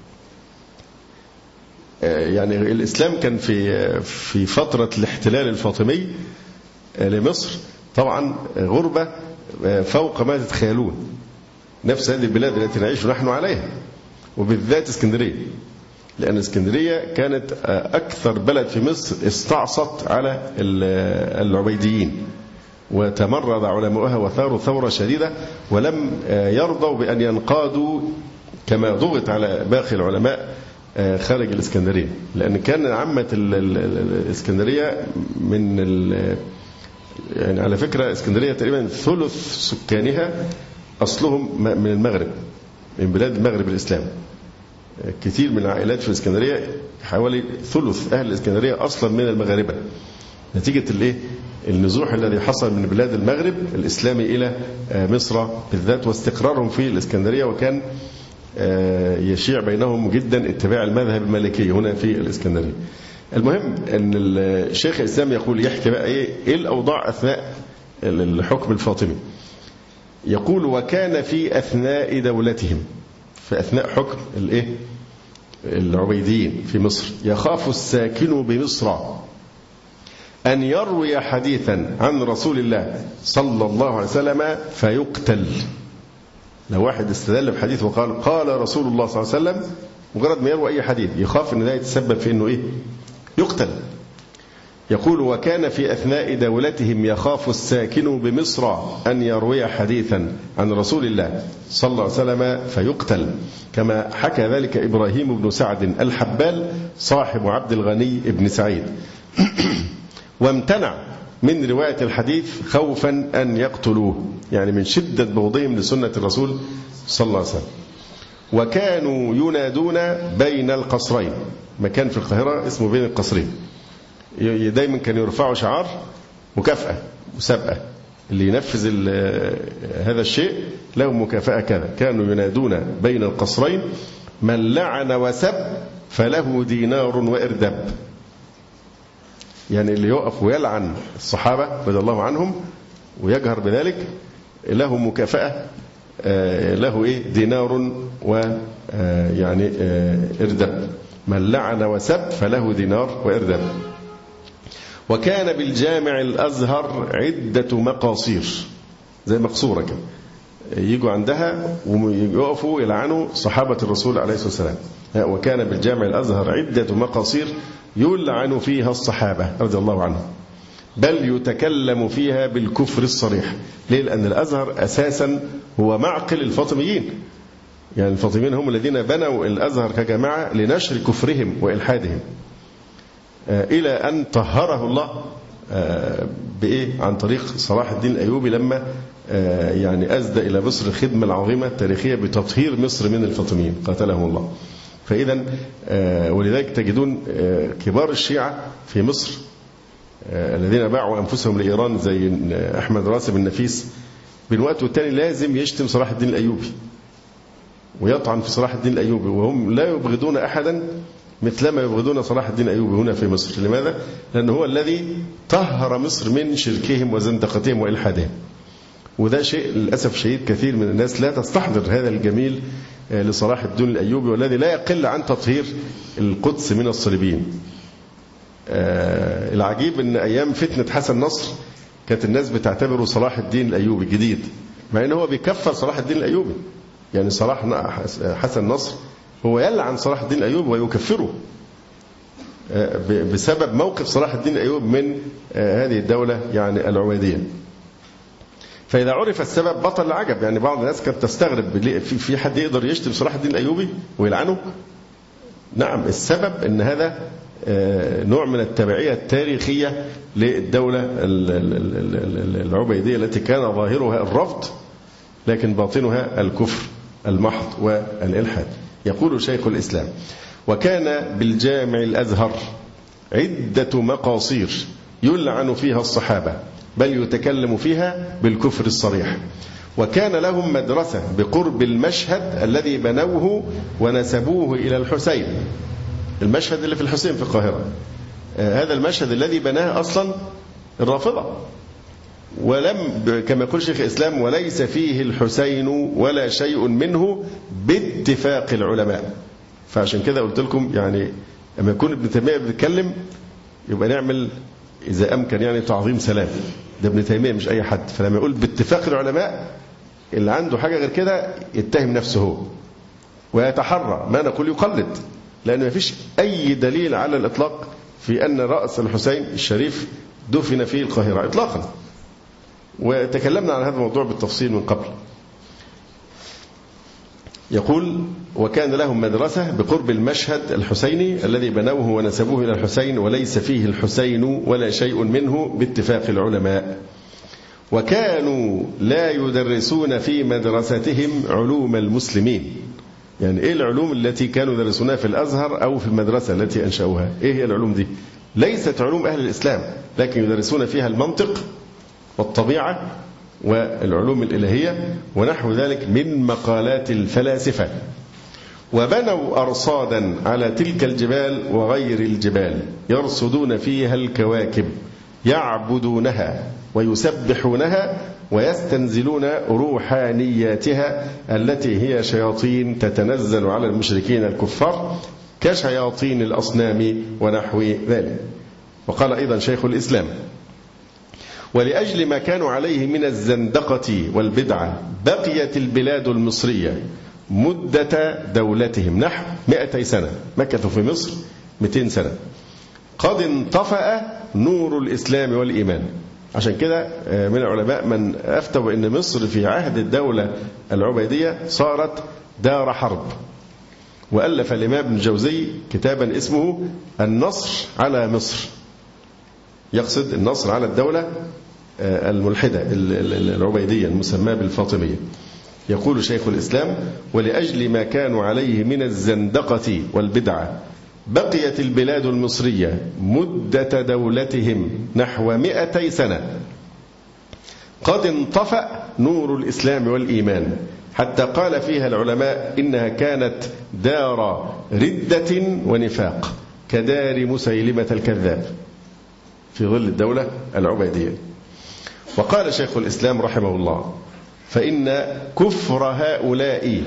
يعني الإسلام كان في فترة الاحتلال الفاطمي لمصر طبعا غربة فوق ما تتخيلون، نفس هذه البلاد التي نعيش نحن عليها، وبالذات اسكندرية، لأن اسكندرية كانت أكثر بلد في مصر استعصت على العبيديين، وتمرد علماءها وثاروا ثورة شديدة ولم يرضوا بأن ينقادوا كما ضغط على باقي العلماء خارج الإسكندرية، لأن كان عامة الإسكندرية من يعني على فكرة اسكندرية تقريبا ثلث سكانها أصلهم من المغرب، من بلاد المغرب الإسلام. كثير من العائلات في الإسكندرية حوالي ثلث أهل الإسكندرية أصلا من المغاربة، نتيجة النزوح الذي حصل من بلاد المغرب الإسلامي إلى مصر بالذات واستقرارهم في الإسكندرية، وكان يشيع بينهم جدا اتباع المذهب المالكي هنا في الإسكندرية. المهم أن الشيخ الإسلام يقول يحكي بقى إيه الأوضاع أثناء الحكم الفاطمي. يقول وكان في أثناء دولتهم، في أثناء حكم العبيديين في مصر، يخاف الساكن بمصر أن يروي حديثا عن رسول الله صلى الله عليه وسلم فيقتل. لو واحد استدل بحديث وقال قال رسول الله صلى الله عليه وسلم، مجرد ما يروي أي حديث يخاف أن ده يتسبب في أنه يقتل. يقول وكان في أثناء دولتهم يخاف الساكن بمصر أن يروي حديثا عن رسول الله صلى الله عليه وسلم فيقتل، كما حكى ذلك إبراهيم بن سعد الحبال صاحب عبد الغني بن سعيد. وامتنع من رواية الحديث خوفا أن يقتلوه، يعني من شدة بغضهم لسنة الرسول صلى الله عليه وسلم. وكانوا ينادون بين القصرين، مكان في القاهرة اسمه بين القصرين، دايما كانوا يرفعوا شعار مكافأة مسابقة، اللي ينفذ هذا الشيء له مكافأة كذا. كانوا ينادون بين القصرين من لعن وسب فله دينار وإرداب، يعني اللي يقف ويلعن الصحابة رضي الله عنهم ويجهر بذلك له مكافأة، له دينار ويعني إرداب. من لعن وسب فله دينار وإرداب. وكان بالجامع الأزهر عدة مقاصير، زي مقصورة كده، يجوا عندها ويقفوا يلعنوا صحابة الرسول عليه الصلاة والسلام. وكان بالجامع الأزهر عدة مقاصير يلعن فيها الصحابة رضي الله عنهم، بل يتكلم فيها بالكفر الصريح. ليه؟ لأن الأزهر أساسا هو معقل الفاطميين، يعني الفاطميين هم الذين بنوا الأزهر كجماعة لنشر كفرهم وإلحادهم، إلى أن طهره الله عن طريق صلاح الدين الأيوبي لما يعني أسدى إلى مصر الخدمة العظيمة التاريخية بتطهير مصر من الفاطميين قاتلهم الله. فإذا ولذلك تجدون كبار الشيعة في مصر الذين باعوا أنفسهم لإيران زي أحمد راسب النفيس، بين وقت والتاني لازم يشتم صلاح الدين الأيوبي ويطعن في صلاح الدين الأيوبي، وهم لا يبغضون أحدا مثلما يبغضون صلاح الدين الأيوبي هنا في مصر. لماذا؟ لأنه هو الذي طهر مصر من شركهم وزندقتهم وإلحادهم. وده شيء للأسف شديد كثير من الناس لا تستحضر هذا الجميل لصلاح الدين الأيوبي، والذي لا يقل عن تطهير القدس من الصليبيين. العجيب أن أيام فتنة حسن نصر كانت الناس بتعتبره صلاح الدين الأيوبي جديد، مع أنه هو بيكفر صلاح الدين الأيوبي. يعني صلاح حسن نصر هو يلعن صلاح الدين الأيوبي ويكفره بسبب موقف صلاح الدين الأيوبي من هذه الدولة يعني العبيدية. فإذا عرف السبب بطل العجب. يعني بعض الناس كانت تستغرب في حد يقدر يشتم صلاح الدين الأيوبي ويلعنه؟ نعم، السبب أن هذا نوع من التبعية التاريخية للدولة العبيدية التي كان ظاهرها الرفض لكن باطنها الكفر المحض والإلحاد. يقول شيخ الإسلام وكان بالجامع الأزهر عدة مقاصير يلعن فيها الصحابة بل يتكلم فيها بالكفر الصريح. وكان لهم مدرسة بقرب المشهد الذي بنوه ونسبوه إلى الحسين، المشهد اللي في الحسين في القاهرة، هذا المشهد الذي بناه أصلا الرافضة، ولم كما يقول شيخ الإسلام وليس فيه الحسين ولا شيء منه باتفاق العلماء. فعشان كده قلت لكم يعني لما يكون ابن تيمية بيتكلم يبقى نعمل إذا أمكن يعني تعظيم سلام، ده ابن تيمية مش أي حد. فلما يقول باتفاق العلماء اللي عنده حاجة غير كده يتهم نفسه هو ويتحرى، ما نقول يقلد، لأن ما فيش أي دليل على الإطلاق في أن رأس الحسين الشريف دفن في القاهرة إطلاقا، وتكلمنا عن هذا الموضوع بالتفصيل من قبل. يقول وكان لهم مدرسة بقرب المشهد الحسيني الذي بنوه ونسبوه إلى الحسين وليس فيه الحسين ولا شيء منه باتفاق العلماء. وكانوا لا يدرسون في مدرستهم علوم المسلمين. يعني إيه العلوم التي كانوا يدرسونها في الأزهر أو في المدرسة التي أنشأوها؟ إيه هي العلوم دي؟ ليست علوم أهل الإسلام، لكن يدرسون فيها المنطق والطبيعة والعلوم الإلهية ونحو ذلك من مقالات الفلاسفة. وبنوا أرصادا على تلك الجبال وغير الجبال يرصدون فيها الكواكب يعبدونها ويسبحونها ويستنزلون روحانياتها التي هي شياطين تتنزل على المشركين الكفار كشياطين الأصنام ونحو ذلك. وقال أيضا شيخ الإسلام ولأجل ما كانوا عليه من الزندقة والبدعة بقيت البلاد المصرية مدة دولتهم نحو 200 سنة، مكثوا في مصر 200 سنة. قد انطفأ نور الإسلام والإيمان. عشان كده من العلماء من أفتوا بأن مصر في عهد الدولة العبيدية صارت دار حرب، وألف الإمام ابن الجوزي كتابا اسمه النصر على مصر، يقصد النصر على الدولة الملحدة العبيدية المسماة بالفاطمية. يقول شيخ الإسلام: ولأجل ما كانوا عليه من الزندقة والبدعة بقيت البلاد المصرية مدة دولتهم نحو 200 سنة. قد انطفأ نور الإسلام والإيمان، حتى قال فيها العلماء إنها كانت دار ردة ونفاق كدار مسيلمة الكذاب في ظل الدولة العبيدية. وقال شيخ الإسلام رحمه الله: فإن كفر هؤلاء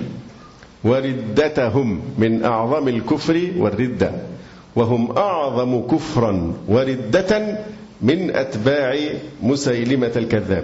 وردتهم من أعظم الكفر والردة، وهم أعظم كفرا وردة من أتباع مسيلمة الكذاب،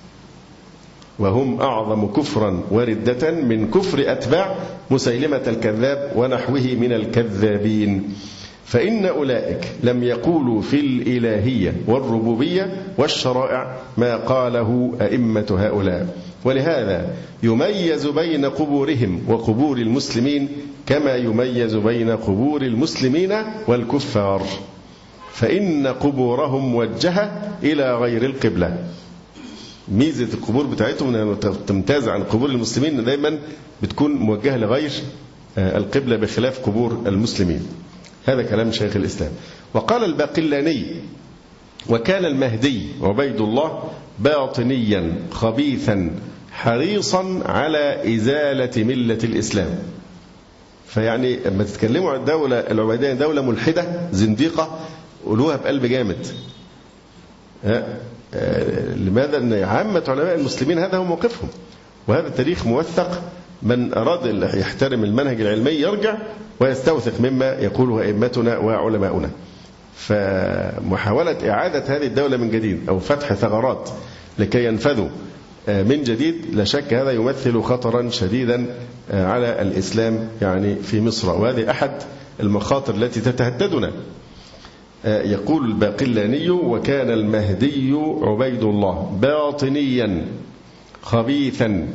وهم أعظم كفرا وردة من كفر أتباع مسيلمة الكذاب ونحوه من الكذابين. فإن أولئك لم يقولوا في الإلهية والربوبية والشرائع ما قاله أئمة هؤلاء، ولهذا يميز بين قبورهم وقبور المسلمين كما يميز بين قبور المسلمين والكفار، فإن قبورهم موجهة إلى غير القبلة. ميزة القبور بتاعتهم أنها تمتاز عن قبور المسلمين، دايما بتكون موجهة لغير القبلة بخلاف قبور المسلمين. هذا كلام شيخ الإسلام. وقال الباقلاني: وكان المهدي عبيد الله باطنيا خبيثا حريصا على إزالة ملة الإسلام. فيعني لما تتكلموا عن الدولة العبيدية دولة ملحدة زنديقة قولوها بقلب جامد. لماذا؟ أن عامة علماء المسلمين هذا هو موقفهم، وهذا التاريخ موثق. من أراد يحترم المنهج العلمي يرجع ويستوثق مما يقوله أئمتنا وعلماؤنا. فمحاولة إعادة هذه الدولة من جديد أو فتح ثغرات لكي ينفذوا من جديد لا شك هذا يمثل خطرا شديدا على الإسلام يعني في مصر، وهذه أحد المخاطر التي تتهددنا. يقول الباقلاني: وكان المهدي عبيد الله باطنيا خبيثا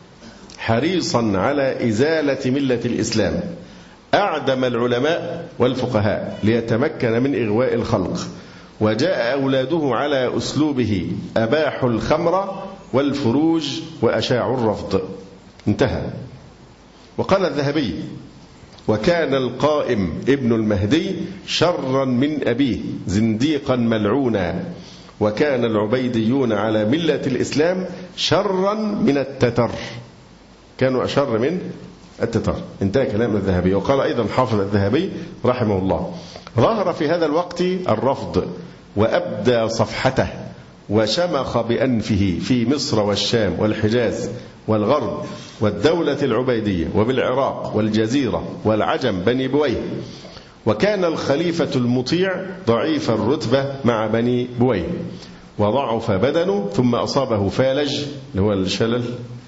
حريصا على إزالة ملة الإسلام، أعدم العلماء والفقهاء ليتمكن من إغواء الخلق، وجاء أولاده على أسلوبه أباحوا الخمر والفروج وأشاعوا الرفض. انتهى. وقال الذهبي: وكان القائم ابن المهدي شرا من أبيه زنديقا ملعونا، وكان العبيديون على ملة الإسلام شرا من التتر، كانوا أشر من التتر. انتهى كلام الذهبي. وقال أيضا حافظ الذهبي رحمه الله: ظهر في هذا الوقت الرفض وأبدى صفحته وشمخ بأنفه في مصر والشام والحجاز والغرب والدولة العبيدية وبالعراق والجزيرة والعجم بني بويه، وكان الخليفة المطيع ضعيف الرتبة مع بني بويه، وضعف بدنه ثم أصابه فالج اللي هو الشلل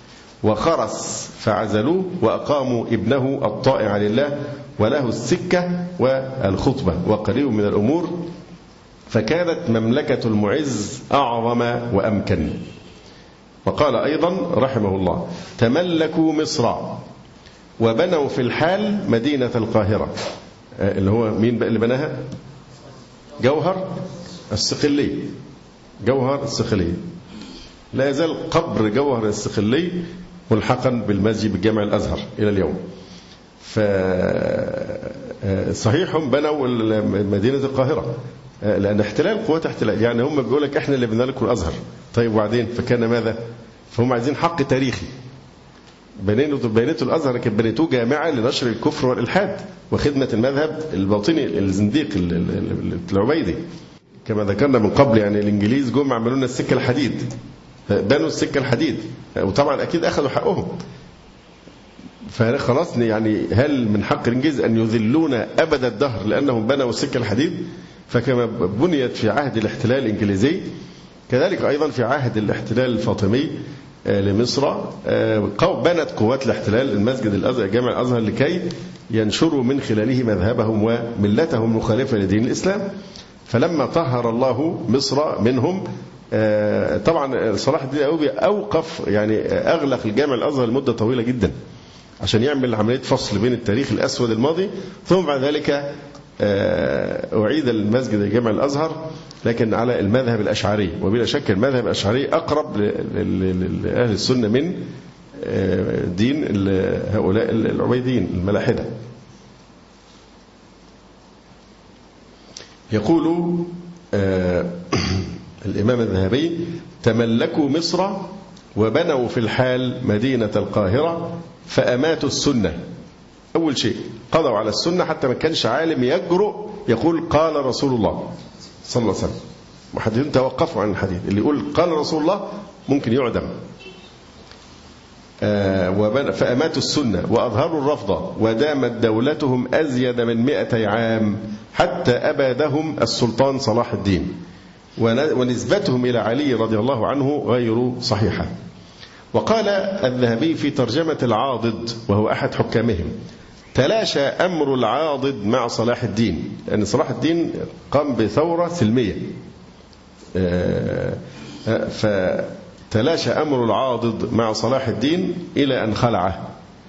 وخرس فعزلوه وأقاموا ابنه الطائع لله وله السكة والخطبة وقريب من الأمور، فكانت مملكة المعز أعظم وأمكن. وقال أيضا رحمه الله: تملكوا مصر وبنوا في الحال مدينة القاهرة، اللي هو مين بقى اللي بناها؟ جوهر الصقلي. جوهر الصقلي لا يزال قبر جوهر الصقلي ملحقا بالمسجد بالجامع الأزهر إلى اليوم. فصحيح هم بنوا مدينة القاهرة لأن احتلال قوات احتلال، يعني هم بيقول لك احنا اللي بنينا لكم الأزهر. طيب وبعدين فكان ماذا؟ فهم عايزين حق تاريخي. بنيتوا الأزهر لكن بنيتوه جامعة لنشر الكفر والإلحاد وخدمة المذهب الباطني الزنديق العبيدي. كما ذكرنا من قبل يعني الإنجليز جم عملوا لنا السكة الحديد، بنوا السكة الحديد، وطبعا أكيد أخذوا حقهم. فخلاص يعني هل من حق الإنجليز أن يذلونا أبد الدهر لأنهم بنوا السكة الحديد؟ فكما بنيت في عهد الاحتلال الإنجليزي كذلك أيضا في عهد الاحتلال الفاطمي لمصر بنت قوات الاحتلال المسجد الأزهر جامع الأزهر لكي ينشروا من خلاله مذهبهم وملتهم المخالفة لدين الإسلام. فلما طهر الله مصر منهم طبعا صلاح الدين الأيوبي أوقف يعني أغلق الجامع الأزهر لمدة طويلة جدا عشان يعمل عملية فصل بين التاريخ الأسود الماضي، ثم بعد ذلك أعيد المسجد الجامع الأزهر لكن على المذهب الأشعري. وبلا شك المذهب الأشعري أقرب لأهل السنة من دين هؤلاء العبيديين الملاحدة. يقول الإمام الذهبي: تملكوا مصر وبنوا في الحال مدينة القاهرة فأماتوا السنة. أول شيء قضوا على السنة حتى ما كانش عالم يجرؤ يقول قال رسول الله صلى الله عليه وسلم. محدثين توقفوا عن الحديث، اللي يقول قال رسول الله ممكن يعدم. فأماتوا السنة وأظهروا الرفض ودامت دولتهم أزيد من 200 عام حتى أبادهم السلطان صلاح الدين، ونسبتهم إلى علي رضي الله عنه غير صحيحة. وقال الذهبي في ترجمة العاضد وهو أحد حكامهم: تلاشى أمر العاضد مع صلاح الدين، لأن صلاح الدين قام بثورة سلمية، فتلاشى أمر العاضد مع صلاح الدين إلى أن خلعه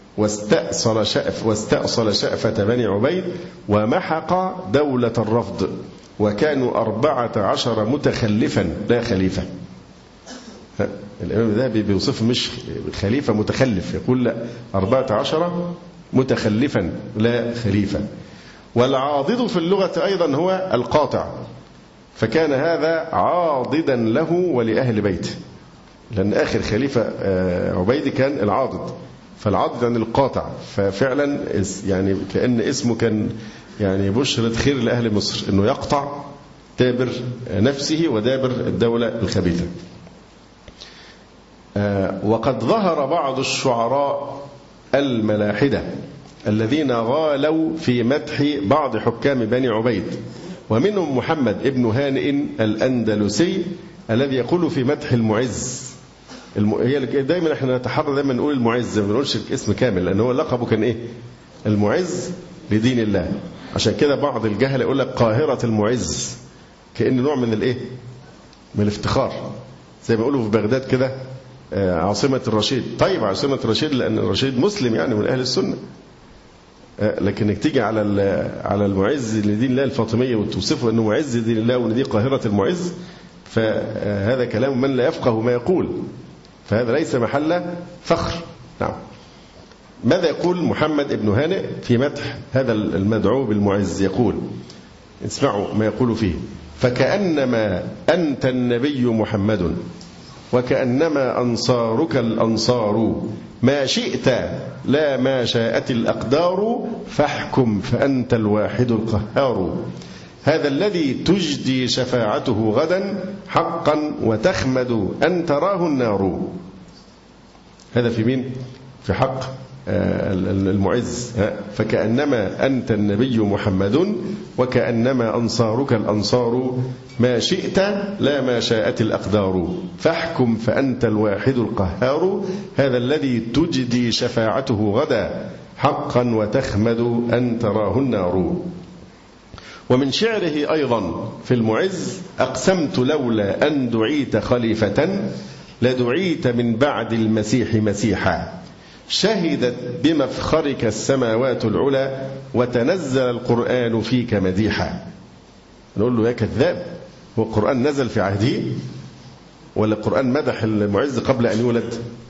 واستأصل شأفة بني عبيد ومحق دولة الرفض، وكانوا 14 متخلفا لا خليفة. الإمام الذهبي بيوصفه مش خليفة متخلف، يقول لا 14 متخلفا لا خليفة. والعاضد في اللغة أيضا هو القاطع، فكان هذا عاضدا له ولأهل بيته، لأن آخر خليفة عبيد كان العاضد، فالعاضد عن القاطع، ففعلا يعني كأن اسمه كان يعني بشرة خير لأهل مصر أنه يقطع دابر نفسه ودابر الدولة الخبيثة. وقد ظهر بعض الشعراء الملاحدة الذين غالوا في مدح بعض حكام بني عبيد، ومنهم محمد ابن هانئ الأندلسي الذي يقول في مدح المعز. هي دايما احنا نتحرى دايما نقول المعز، ما بنقولش اسم كامل، لأن هو لقبه كان ايه؟ المعز لدين الله. عشان كده بعض الجهل يقول لك قاهرة المعز، كأن نوع من الايه؟ من الافتخار، زي ما يقولوا في بغداد كده عاصمة الرشيد. طيب عاصمة الرشيد لأن الرشيد مسلم يعني من أهل السنة، لكنك تيجي على المعز لدين الله الفاطمية وتوصفه أنه معز لدين الله وأن دي قاهرة المعز، فهذا كلام من لا يفقه ما يقول، فهذا ليس محل فخر. نعم. ماذا يقول محمد ابن هانئ في مدح هذا المدعو بالمعز؟ يقول، اسمعوا ما يقول فيه: فكأنما أنت النبي محمد وكأنما أنصارك الأنصار، ما شئت لا ما شاءت الأقدار، فاحكم فأنت الواحد القهار. هذا الذي تجدي شفاعته غدا حقا وتخمد أن تراه النار. هذا في مين؟ في حق المعز. فكأنما أنت النبي محمد وكأنما أنصارك الأنصار، ما شئت لا ما شاءت الأقدار، فاحكم فأنت الواحد القهار. هذا الذي تجدي شفاعته غدا حقا وتخمد أن تراه النار. ومن شعره أيضا في المعز: أقسمت لولا أن دعيت خليفة لدعيت من بعد المسيح مسيحا، شهدت بمفخرك السماوات العلى وتنزل القرآن فيك مديحا. نقول له يا كذاب، هو القرآن نزل في عهده ولا القرآن مدح المعز قبل أن يولد؟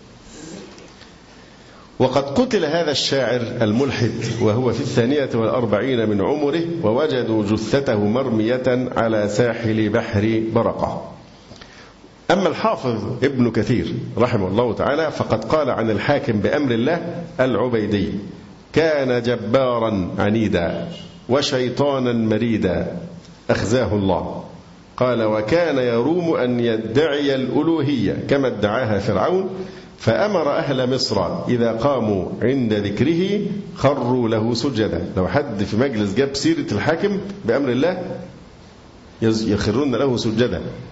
وقد قتل هذا الشاعر الملحد وهو في 42 من عمره، ووجدوا جثته مرمية على ساحل بحر برقة. أما الحافظ ابن كثير رحمه الله تعالى فقد قال عن الحاكم بأمر الله العبيدي: كان جبارا عنيدا وشيطانا مريدا أخزاه الله. قال: وكان يروم أن يدعي الألوهية كما ادعاها فرعون، فأمر أهل مصر إذا قاموا عند ذكره خروا له سجدا. لو حد في مجلس جاب سيرة الحاكم بأمر الله يخرون له سجدا،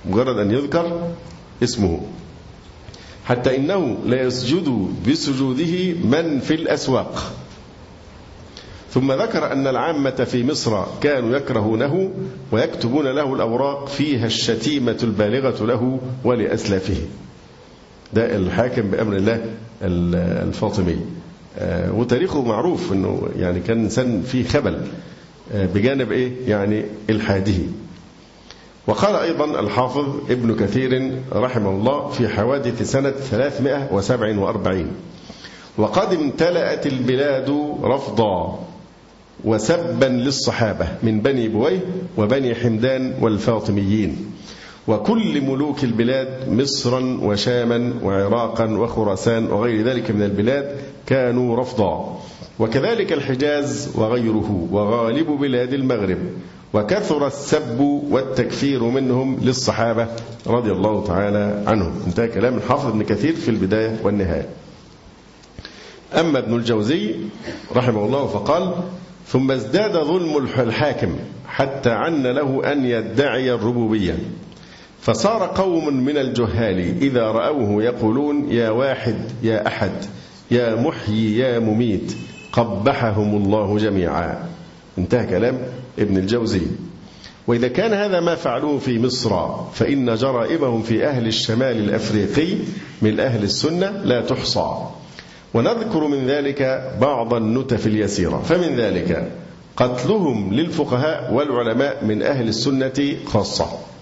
مجرد أن يذكر اسمه، حتى إنه لا يسجد بسجوده من في الأسواق. ثم ذكر أن العامة في مصر كانوا يكرهونه ويكتبون له الأوراق فيها الشتيمة البالغة له ولأسلافه. ده الحاكم بأمر الله الفاطمي، وتاريخه معروف أنه يعني كان إنسان فيه خبل بجانب يعني الحاده. وقال أيضا الحافظ ابن كثير رحمه الله في حوادث سنة 347: وقد امتلأت البلاد رفضا وسبا للصحابة من بني بويه وبني حمدان والفاطميين وكل ملوك البلاد مصرا وشاما وعراقا وخراسان وغير ذلك من البلاد كانوا رفضا، وكذلك الحجاز وغيره وغالب بلاد المغرب، وكثر السب والتكفير منهم للصحابة رضي الله تعالى عنهم. انتهى كلام الحافظ ابن كثير في البداية والنهاية. أما ابن الجوزي رحمه الله فقال: ثم ازداد ظلم الحاكم حتى عن له أن يدعي الربوبية، فصار قوم من الجهال إذا رأوه يقولون: يا واحد يا أحد يا محيي يا مميت، قبحهم الله جميعا. انتهى كلام ابن الجوزي. وإذا كان هذا ما فعلوه في مصر، فإن جرائمهم في أهل الشمال الأفريقي من أهل السنة لا تحصى. ونذكر من ذلك بعض النتف اليسيرة، فمن ذلك قتلهم للفقهاء والعلماء من أهل السنة خاصة.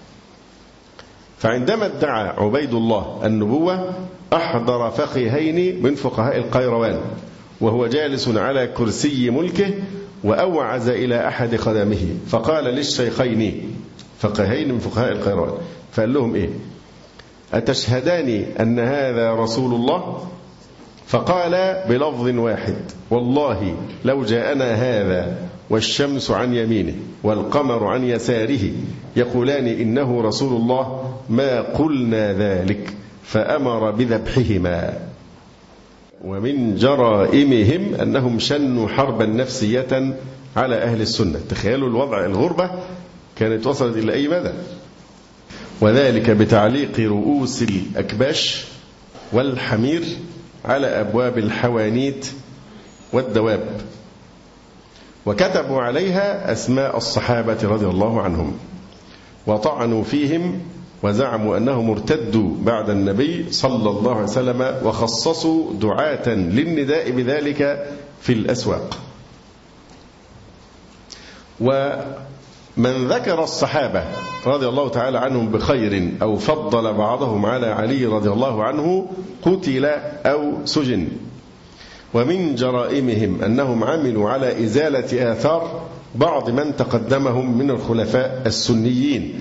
فعندما ادعى عبيد الله النبوة أحضر فقيهين من فقهاء القيروان وهو جالس على كرسي ملكه، وأوعز إلى أحد خدمه فقال للشيخين فقيهين من فقهاء القيروان، فقال لهم إيه: أتشهدان أن هذا رسول الله؟ فقال بلفظ واحد: والله لو جاءنا هذا والشمس عن يمينه والقمر عن يساره يقولان إنه رسول الله ما قلنا ذلك، فأمر بذبحهما. ومن جرائمهم أنهم شنوا حربا نفسية على أهل السنة. تخيلوا الوضع، الغربة كانت وصلت إلى أي مدى، وذلك بتعليق رؤوس الأكباش والحمير على أبواب الحوانيت والدواب، وكتبوا عليها أسماء الصحابة رضي الله عنهم، وطعنوا فيهم وزعموا أنهم ارتدوا بعد النبي صلى الله عليه وسلم، وخصصوا دعاة للنداء بذلك في الأسواق. ومن ذكر الصحابة رضي الله تعالى عنهم بخير أو فضل بعضهم على علي رضي الله عنه قتل أو سجن. ومن جرائمهم أنهم عملوا على إزالة آثار بعض من تقدمهم من الخلفاء السنيين.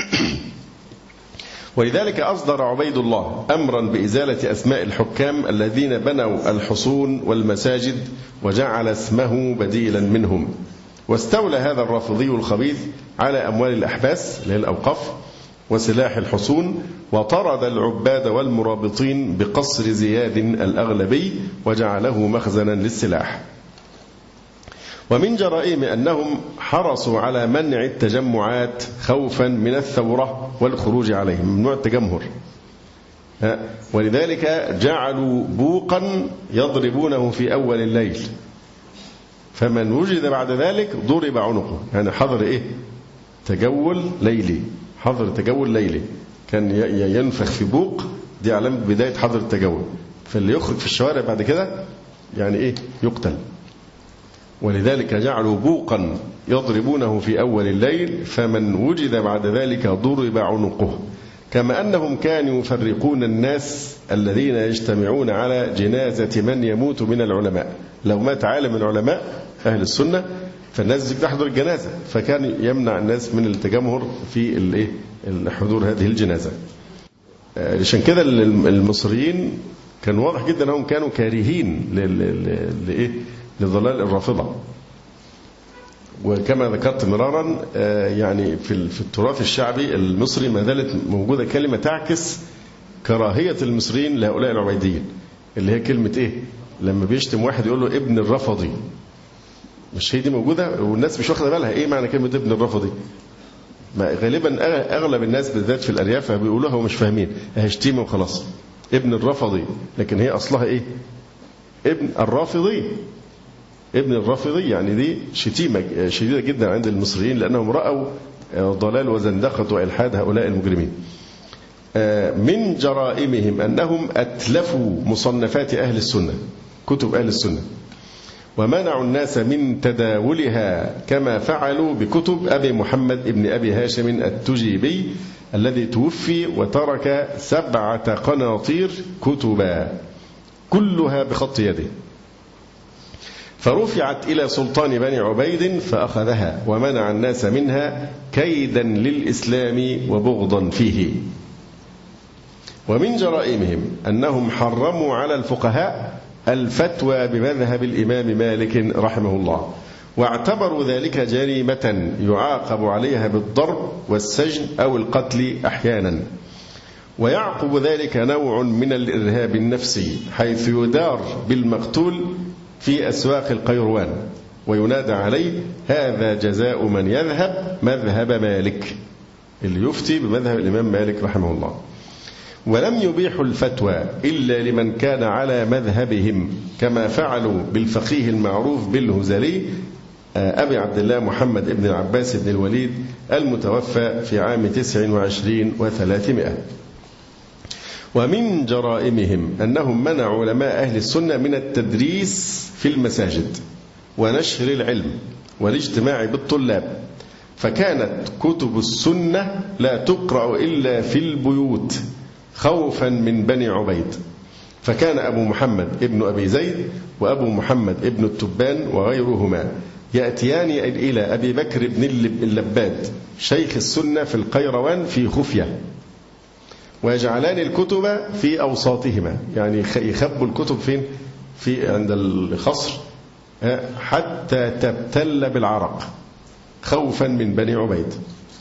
ولذلك أصدر عبيد الله أمرا بإزالة أسماء الحكام الذين بنوا الحصون والمساجد وجعل اسمه بديلا منهم. واستولى هذا الرافضي الخبيث على أموال الأحباس اللي هي الأوقاف وسلاح الحصون، وطرد العباد والمرابطين بقصر زياد الأغلبي وجعله مخزنا للسلاح. ومن جرائم أنهم حرصوا على منع التجمعات خوفا من الثورة والخروج عليهم، ممنوع التجمهر، ولذلك جعلوا بوقا يضربونه في أول الليل، فمن وجد بعد ذلك ضرب عنقه. يعني حظر إيه؟ تجول ليلي، حظر تجول ليلي، كان ينفخ في بوق، دي علامة بداية حظر التجول، فاللي يخرج في الشوارع بعد كده يعني إيه؟ يقتل. ولذلك جعلوا بوقا يضربونه في أول الليل، فمن وجد بعد ذلك ضرب عنقه. كما أنهم كانوا يفرقون الناس الذين يجتمعون على جنازة من يموت من العلماء. لو مات عالم من علماء أهل السنة فالناس تحضر الجنازة، فكان يمنع الناس من التجمهر في حضور هذه الجنازة. عشان كده المصريين كان واضح جدا أنهم كانوا كارهين لضلال الرافضة. وكما ذكرت مرارا يعني في التراث الشعبي المصري ما زالت موجودة كلمة تعكس كراهية المصريين لهؤلاء العبيديين، اللي هي كلمة إيه؟ لما بيشتم واحد يقول له ابن الرفضي. مش هي دي موجودة؟ والناس مش واخدة بالها إيه معنى كلمة ابن الرفضي. غالبا أغلب الناس بالذات في الأرياف بيقولوها ومش فاهمين، هشتيمة وخلاص، ابن الرافضي، لكن هي أصلها إيه؟ ابن الرافضي. ابن الرافضي يعني دي شتيمة شديدة جدا عند المصريين، لأنهم رأوا ضلال وزندقة وإلحاد هؤلاء المجرمين. من جرائمهم أنهم أتلفوا مصنفات أهل السنة، كتب أهل السنة، ومنعوا الناس من تداولها كما فعلوا بكتب أبي محمد ابن أبي هاشم التجيبي الذي توفي وترك 7 قناطير كتبا كلها بخط يده، فرفعت إلى سلطان بني عبيد فأخذها ومنع الناس منها كيدا للإسلام وبغضا فيه. ومن جرائمهم أنهم حرموا على الفقهاء الفتوى بمذهب الإمام مالك رحمه الله، واعتبروا ذلك جريمة يعاقب عليها بالضرب والسجن أو القتل أحيانا، ويعقب ذلك نوع من الإرهاب النفسي، حيث يدار بالمقتول في أسواق القيروان وينادى عليه هذا جزاء من يذهب مذهب مالك، اللي يفتي بمذهب الإمام مالك رحمه الله. ولم يبيحوا الفتوى إلا لمن كان على مذهبهم، كما فعلوا بالفقيه المعروف بالهزلي أبي عبد الله محمد بن العباس بن الوليد المتوفى في عام 29 و300. ومن جرائمهم أنهم منعوا علماء أهل السنة من التدريس في المساجد ونشر العلم والاجتماع بالطلاب، فكانت كتب السنة لا تقرأ إلا في البيوت خوفا من بني عبيد. فكان أبو محمد ابن أبي زيد وأبو محمد ابن التبان وغيرهما يأتيان إلى أبي بكر بن اللباد شيخ السنة في القيروان في خفية، ويجعلان الكتب في أوساطهما، يعني يخبوا الكتب فين؟ في عند الخصر حتى تبتل بالعرق خوفا من بني عبيد.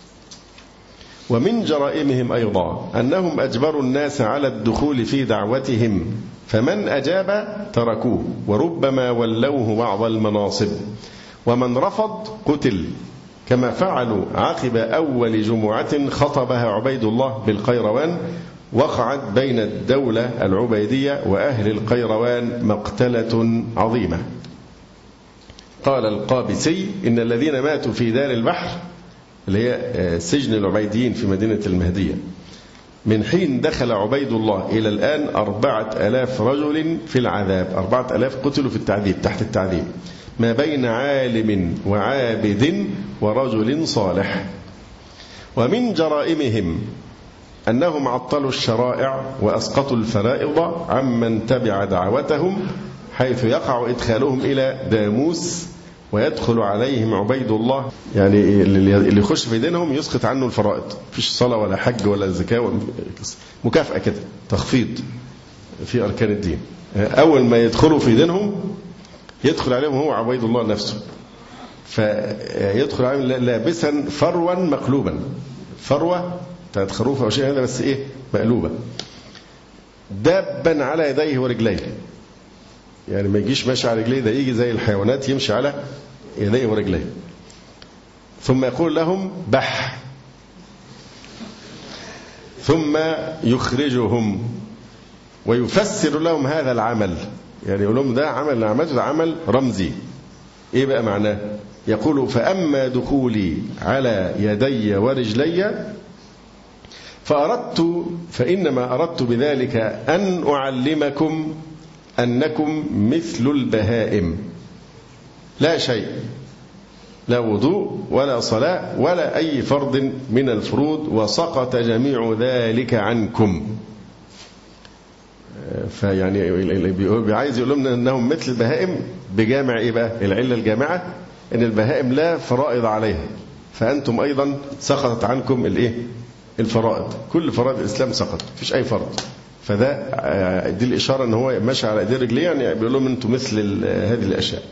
ومن جرائمهم أيضا أنهم أجبروا الناس على الدخول في دعوتهم، فمن أجاب تركوه وربما ولوه بعض المناصب، ومن رفض قتل، كما فعلوا عقب أول جمعة خطبها عبيد الله بالقيروان، وقعت بين الدولة العبيدية وأهل القيروان مقتلة عظيمة. قال القابسي إن الذين ماتوا في دار البحر اللي هي سجن العبيديين في مدينة المهدية من حين دخل عبيد الله إلى الآن 4000 رجل في العذاب، 4000 قتلوا في التعذيب تحت التعذيب، ما بين عالم وعابد ورجل صالح. ومن جرائمهم أنهم عطلوا الشرائع وأسقطوا الفرائض عمن تبع دعوتهم، حيث يقع إدخالهم إلى داموس ويدخل عليهم عبيد الله، يعني اللي يخش في دينهم يسقط عنه الفرائض، فيش صلاة ولا حج ولا زكاة، مكافأة كده، تخفيض في أركان الدين. أول ما يدخلوا في دينهم يدخل عليهم هو عبيد الله نفسه، فيدخل عليهم لابسا فروا مقلوبا، فروة بتاعت خروف أو شيء هذا، بس إيه مقلوبة، دابا على يديه ورجليه، يعني ما يجيش ماشي على رجليه، ده يجي زي الحيوانات يمشي على يديه ورجليه. ثم يقول لهم بح، ثم يخرجهم ويفسر لهم هذا العمل، يعني يقول لهم ده عمل عمل عمل رمزي. ايه بقى معناه؟ يقول فأما دخولي على يدي ورجلي فإنما أردت بذلك أن أعلمكم أنكم مثل البهائم، لا شيء، لا وضوء ولا صلاة ولا أي فرض من الفروض، وسقط جميع ذلك عنكم. فيعني عايز يقول لهم أنهم مثل البهائم بجامع إيه بقى؟ العلة الجامعة أن البهائم لا فرائض عليها، فأنتم أيضا سقطت عنكم الإيه؟ الفرائض، كل فرائض الإسلام سقط، فيش أي فرض. فده دي الإشارة أن هو ماشي على أيدي رجليه، يعني بيقول لهم أنتم مثل هذه الأشياء.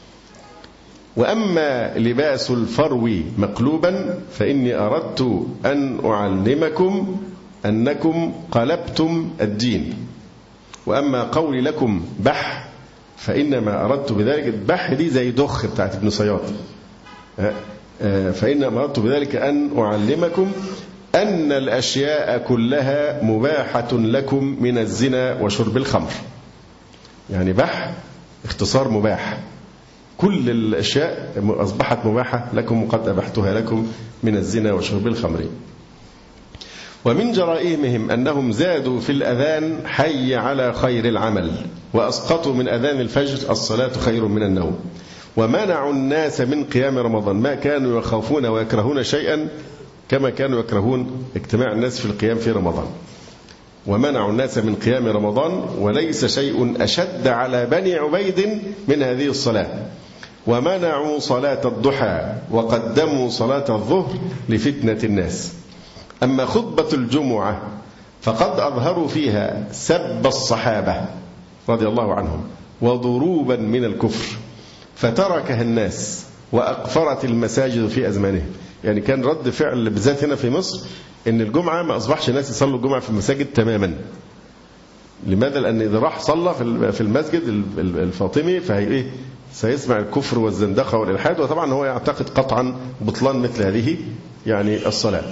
وأما لباس الفرو مقلوبا فإني أردت أن أعلمكم أنكم قلبتم الدين. وأما قولي لكم بح فإنما أردت بذلك، البح دي زي دخ بتاعت ابن صياد، فإن أمرت بذلك أن أعلمكم أن الأشياء كلها مباحة لكم من الزنا وشرب الخمر. يعني بح اختصار مباح، كل الأشياء أصبحت مباحة لكم وقد أبحتها لكم من الزنا وشرب الخمر. ومن جرائمهم أنهم زادوا في الأذان حي على خير العمل، وأسقطوا من أذان الفجر الصلاة خير من النوم، ومنعوا الناس من قيام رمضان، ما كانوا يخافون ويكرهون شيئا كما كانوا يكرهون اجتماع الناس في القيام في رمضان. ومنعوا الناس من قيام رمضان، وليس شيء أشد على بني عبيد من هذه الصلاة. ومنعوا صلاة الضحى، وقدموا صلاة الظهر لفتنة الناس. أما خطبة الجمعة فقد أظهروا فيها سب الصحابة رضي الله عنهم وضروبا من الكفر، فتركها الناس وأقفرت المساجد في أزمانهم. يعني كان رد فعل بالذات هنا في مصر إن الجمعة ما أصبحش الناس يصلوا الجمعة في المساجد تماما. لماذا؟ لأن إذا راح صلى في المسجد الفاطمي فهي سيسمع الكفر والزندقة والإلحاد، وطبعا هو يعتقد قطعا بطلان مثل هذه يعني الصلاة.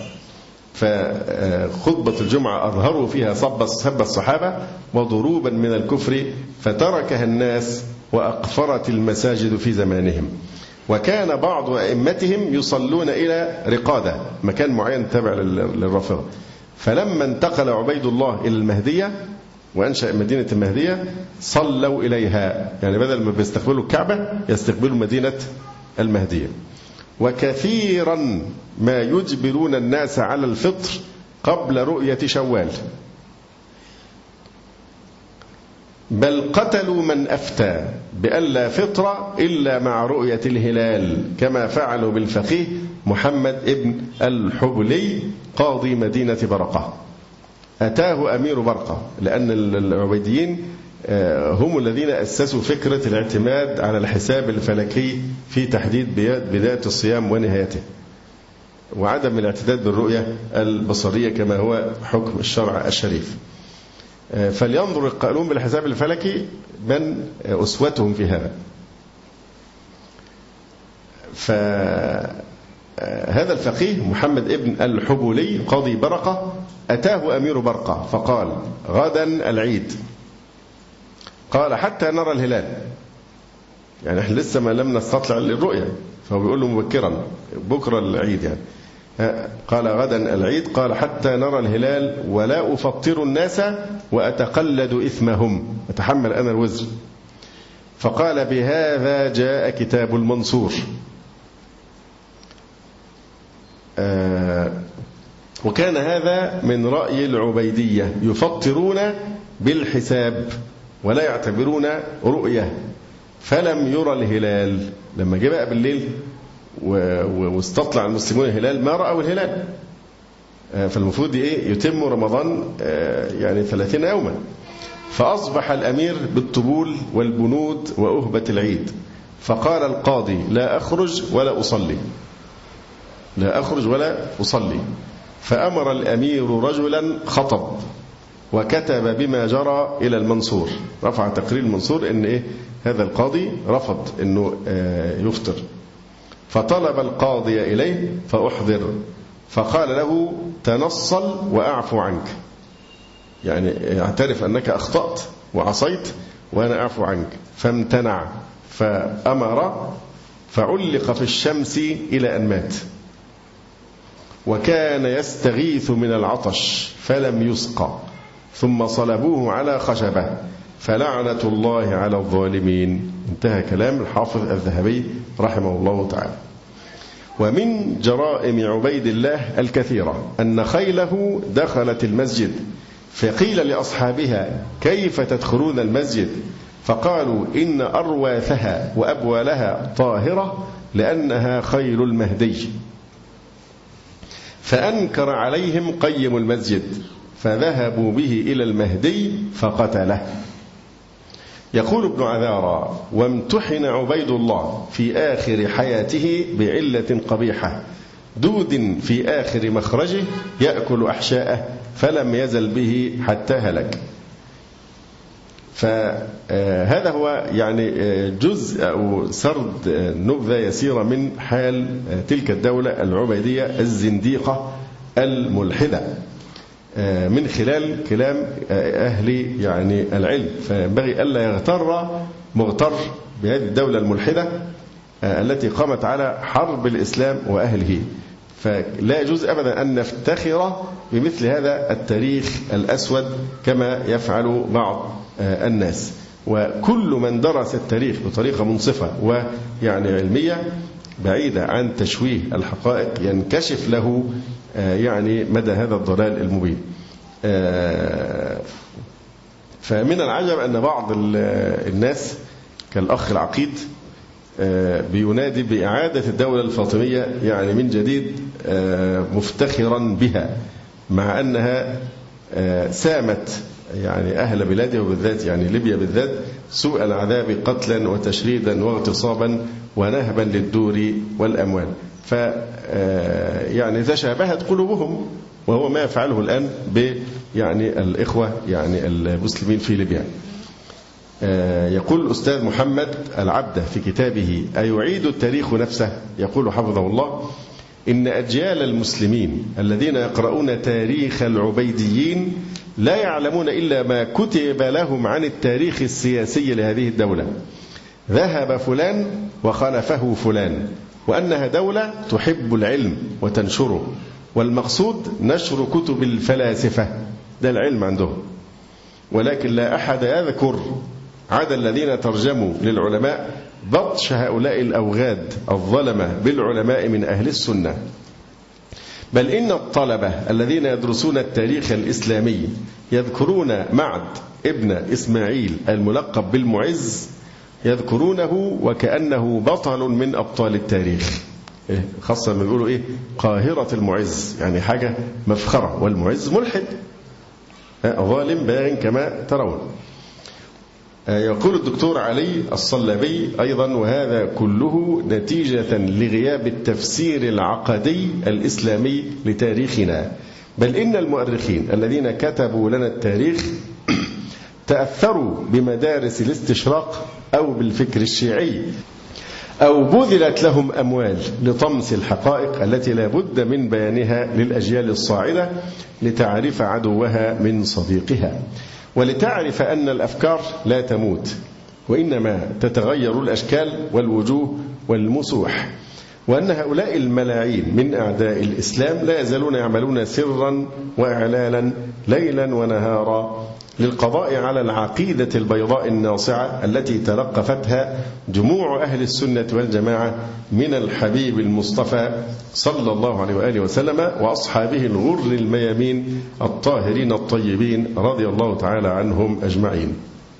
فخطبة الجمعة أظهروا فيها سب الصحابة وضروبا من الكفر، فتركها الناس وأقفرت المساجد في زمانهم. وكان بعض أئمتهم يصلون إلى رقادة، مكان معين تابع للرافضة. فلما انتقل عبيد الله إلى المهدية وأنشأ مدينة المهدية صلوا إليها، يعني بدل ما بيستقبلوا الكعبة يستقبلوا مدينة المهدية. وكثيرا ما يجبرون الناس على الفطر قبل رؤية شوال، بل قتلوا من أفتى بألا فطر إلا مع رؤية الهلال، كما فعلوا بالفقيه محمد ابن الحبلي قاضي مدينة برقة. أتاه أمير برقة، لأن العبيديين هم الذين أسسوا فكرة الاعتماد على الحساب الفلكي في تحديد بداية الصيام ونهايته، وعدم الاعتداد بالرؤية البصرية كما هو حكم الشرع الشريف. فلينظر القائلون بالحساب الفلكي من أسوتهم في هذا. فهذا الفقيه محمد ابن الحبولي قاضي برقة أتاه أمير برقة فقال: غدا العيد. قال: حتى نرى الهلال. يعني احنا لسه ما لم نستطلع للرؤية، فهو بيقول له مبكرا بكرة العيد يعني. قال: غدا العيد. قال: حتى نرى الهلال ولا أفطر الناس وأتقلد إثمهم، أتحمل أنا الوزر. فقال: بهذا جاء كتاب المنصور. وكان هذا من رأي العبيدية، يفطرون بالحساب ولا يعتبرون رؤية. فلم يرى الهلال، لما جاء بقى بالليل واستطلع المسلمون الهلال ما رأوا الهلال. فالمفروض يتم رمضان يعني 30 يوما. فأصبح الأمير بالطبول والبنود وأهبة العيد. فقال القاضي: لا أخرج ولا أصلي، لا أخرج ولا أصلي. فأمر الأمير رجلا خطب وكتب بما جرى إلى المنصور، رفع تقرير المنصور إن هذا القاضي رفض إنه يفطر. فطلب القاضي إليه فأحضر، فقال له: تنصل وأعفو عنك، يعني اعترف أنك أخطأت وعصيت وأنا أعفو عنك. فامتنع، فأمر فعلق في الشمس إلى أن مات. وكان يستغيث من العطش فلم يسقى، ثم صلبوه على خشبة، فلعنة الله على الظالمين. انتهى كلام الحافظ الذهبي رحمه الله تعالى. ومن جرائم عبيد الله الكثيرة أن خيله دخلت المسجد، فقيل لأصحابها: كيف تدخلون المسجد؟ فقالوا: إن أرواثها وأبوالها طاهرة لأنها خيل المهدي. فأنكر عليهم قيم المسجد، فذهبوا به إلى المهدي فقتله. يقول ابن عذارى: وامتحن عبيد الله في آخر حياته بعلة قبيحة، دود في آخر مخرجه يأكل أحشاءه، فلم يزل به حتى هلك. فهذا هو يعني جزء أو سرد نبذة يسيرة من حال تلك الدولة العبيدية الزنديقة الملحدة من خلال كلام أهل يعني العلم. فينبغي ألا يغتر مغتر بهذه الدولة الملحدة التي قامت على حرب الإسلام وأهله. فلا يجوز أبدا أن نفتخر بمثل هذا التاريخ الأسود كما يفعل بعض الناس. وكل من درس التاريخ بطريقة منصفة ويعني علمية بعيدة عن تشويه الحقائق ينكشف له يعني مدى هذا الضلال المبين. فمن العجب أن بعض الناس كالأخ العقيد بينادي بإعادة الدولة الفاطمية يعني من جديد مفتخرا بها، مع أنها سامت يعني أهل بلاده وبالذات يعني ليبيا بالذات سوء العذاب قتلا وتشريدا واغتصابا ونهبا للدور والأموال. يعني تشابهت قلوبهم، وهو ما يفعله الآن يعني الإخوة يعني المسلمين في ليبيا. يقول الأستاذ محمد العبدة في كتابه أيعيد التاريخ نفسه، يقول حفظه الله: إن أجيال المسلمين الذين يقرؤون تاريخ العبيديين لا يعلمون إلا ما كتب لهم عن التاريخ السياسي لهذه الدولة. ذهب فلان وخلفه فلان، وأنها دولة تحب العلم وتنشره، والمقصود نشر كتب الفلاسفة، ده العلم عندهم، ولكن لا أحد يذكر عدا الذين ترجموا للعلماء بطش هؤلاء الأوغاد الظلمة بالعلماء من أهل السنة. بل إن الطلبة الذين يدرسون التاريخ الإسلامي يذكرون معد ابن إسماعيل الملقب بالمعز، يذكرونه وكأنه بطل من أبطال التاريخ، خاصة ما بيقولوا قاهرة المعز، يعني حاجة مفخرة، والمعز ملحد ظالم باغ كما ترون. يقول الدكتور علي الصلابي أيضا: وهذا كله نتيجة لغياب التفسير العقدي الإسلامي لتاريخنا، بل إن المؤرخين الذين كتبوا لنا التاريخ تأثروا بمدارس الاستشراق أو بالفكر الشيعي، أو بذلت لهم أموال لطمس الحقائق التي لا بد من بيانها للأجيال الصاعدة لتعرف عدوها من صديقها، ولتعرف أن الأفكار لا تموت، وإنما تتغير الأشكال والوجوه والمسوح، وأن هؤلاء الملاعين من أعداء الإسلام لا يزالون يعملون سرا وإعلانا ليلا ونهارا للقضاء على العقيدة البيضاء الناصعة التي تلقفتها جموع أهل السنة والجماعة من الحبيب المصطفى صلى الله عليه وآله وسلم وأصحابه الغر الميامين الطاهرين الطيبين رضي الله تعالى عنهم أجمعين.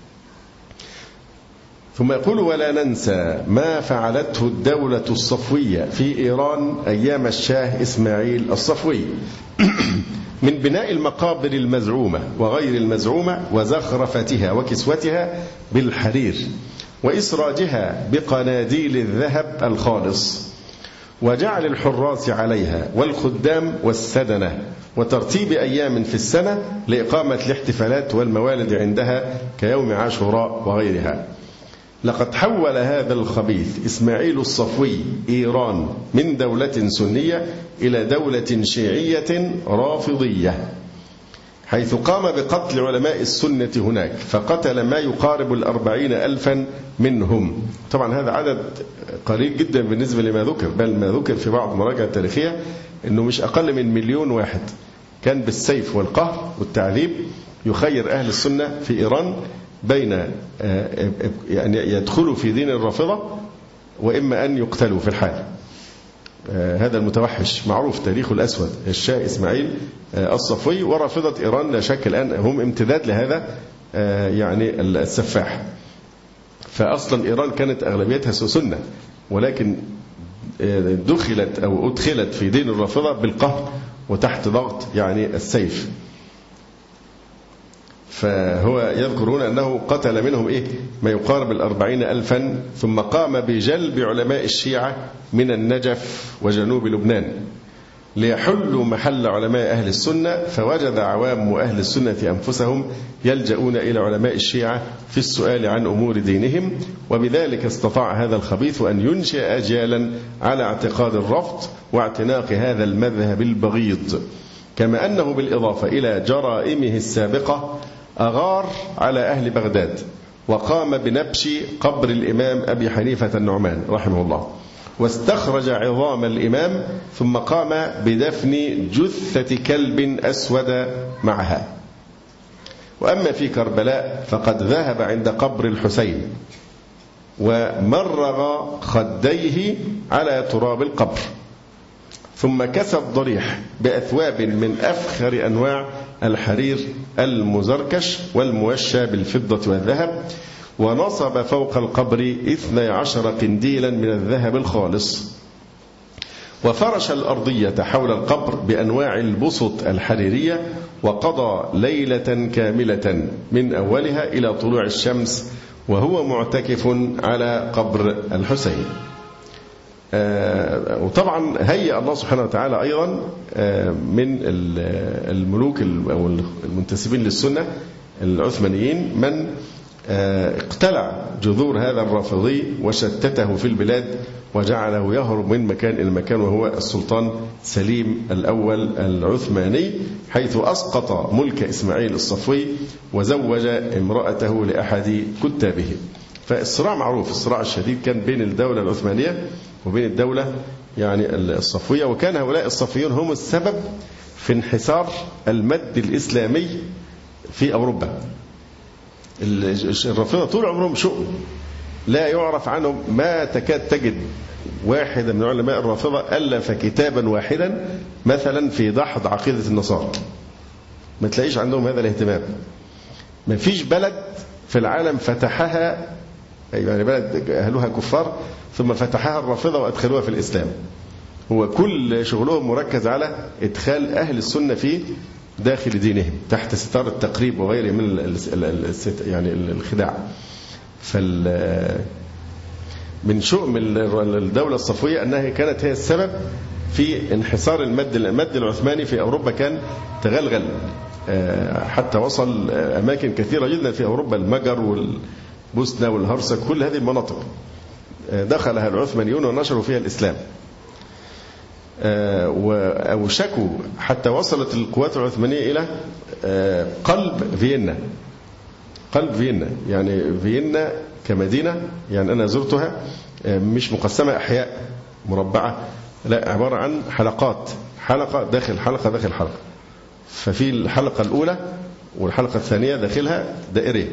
ثم يقول: ولا ننسى ما فعلته الدولة الصفوية في إيران أيام الشاه إسماعيل الصفوي من بناء المقابر المزعومة وغير المزعومة وزخرفتها وكسوتها بالحرير وإسراجها بقناديل الذهب الخالص وجعل الحراس عليها والخدام والسدنة وترتيب أيام في السنة لإقامة الاحتفالات والموالد عندها كيوم عاشوراء وغيرها. لقد حول هذا الخبيث إسماعيل الصفوي إيران من دولة سنية إلى دولة شيعية رافضية، حيث قام بقتل علماء السنة هناك، فقتل ما يقارب 40,000 منهم. طبعا هذا عدد قليل جدا بالنسبة لما ذكر، بل ما ذكر في بعض المراجع التاريخية أنه مش أقل من 1,000,000 واحد كان بالسيف والقهر والتعذيب يخير أهل السنة في إيران بين يعني يدخلوا في دين الرافضة وإما أن يقتلوا في الحال. هذا المتوحش معروف تاريخه الأسود، الشاه إسماعيل الصفوي، ورافضة إيران لا شك الآن هم امتداد لهذا يعني السفاح. فأصلا إيران كانت أغلبيتها سنة، ولكن دخلت أو أدخلت في دين الرافضة بالقهر وتحت ضغط يعني السيف. فهو يذكرون أنه قتل منهم ما يقارب 40,000، ثم قام بجلب علماء الشيعة من النجف وجنوب لبنان ليحلوا محل علماء أهل السنة، فوجد عوام أهل السنة أنفسهم يلجؤون إلى علماء الشيعة في السؤال عن أمور دينهم، وبذلك استطاع هذا الخبيث أن ينشئ أجيالا على اعتقاد الرفض واعتناق هذا المذهب البغيض، كما أنه بالإضافة إلى جرائمه السابقة أغار على أهل بغداد وقام بنبش قبر الإمام أبي حنيفة النعمان رحمه الله، واستخرج عظام الإمام ثم قام بدفن جثة كلب أسود معها. وأما في كربلاء فقد ذهب عند قبر الحسين ومرغ خديه على تراب القبر، ثم كسى الضريح بأثواب من أفخر أنواع الحرير المزركش والموشى بالفضة والذهب، ونصب فوق القبر 12 قنديلا من الذهب الخالص، وفرش الأرضية حول القبر بأنواع البسط الحريرية، وقضى ليلة كاملة من أولها إلى طلوع الشمس وهو معتكف على قبر الحسين. وطبعا هيأ الله سبحانه وتعالى أيضا من الملوك أو المنتسبين للسنة العثمانيين من اقتلع جذور هذا الرافضي وشتته في البلاد وجعله يهرب من مكان إلى مكان، وهو السلطان سليم الأول العثماني، حيث أسقط ملك إسماعيل الصفوي وزوج امرأته لأحد كتابه. فالصراع معروف، الصراع الشديد كان بين الدولة العثمانية وبين الدولة يعني الصفوية، وكان هؤلاء الصفويون هم السبب في انحسار المد الإسلامي في أوروبا. الرافضة طول عمرهم شؤم لا يعرف عنهم، ما تكاد تجد واحدا من علماء الرافضة ألف كتابا واحدا مثلا في دحض عقيدة النصارى، ما تلاقيش عندهم هذا الاهتمام. ما فيش بلد في العالم فتحها، يعني بلد أهلها كفار ثم فتحها الرافضة وأدخلوها في الإسلام. هو كل شغلهم مركز على إدخال أهل السنة في داخل دينهم تحت ستار التقريب وغيره من يعني الخداع. من شؤم الدولة الصفوية أنها كانت هي السبب في انحسار المد العثماني في أوروبا، كان تغلغل حتى وصل أماكن كثيرة جدا في أوروبا، المجر والبوسنة والهرسك، كل هذه المناطق دخلها العثمانيون ونشروا فيها الإسلام. وأوشكوا حتى وصلت القوات العثمانية إلى قلب فيينا. قلب فيينا يعني فيينا كمدينة، يعني أنا زرتها مش مقسمة أحياء مربعة، لا، عبارة عن حلقات، حلقة داخل حلقة داخل حلقة. ففي الحلقة الأولى والحلقة الثانية داخلها دائرية.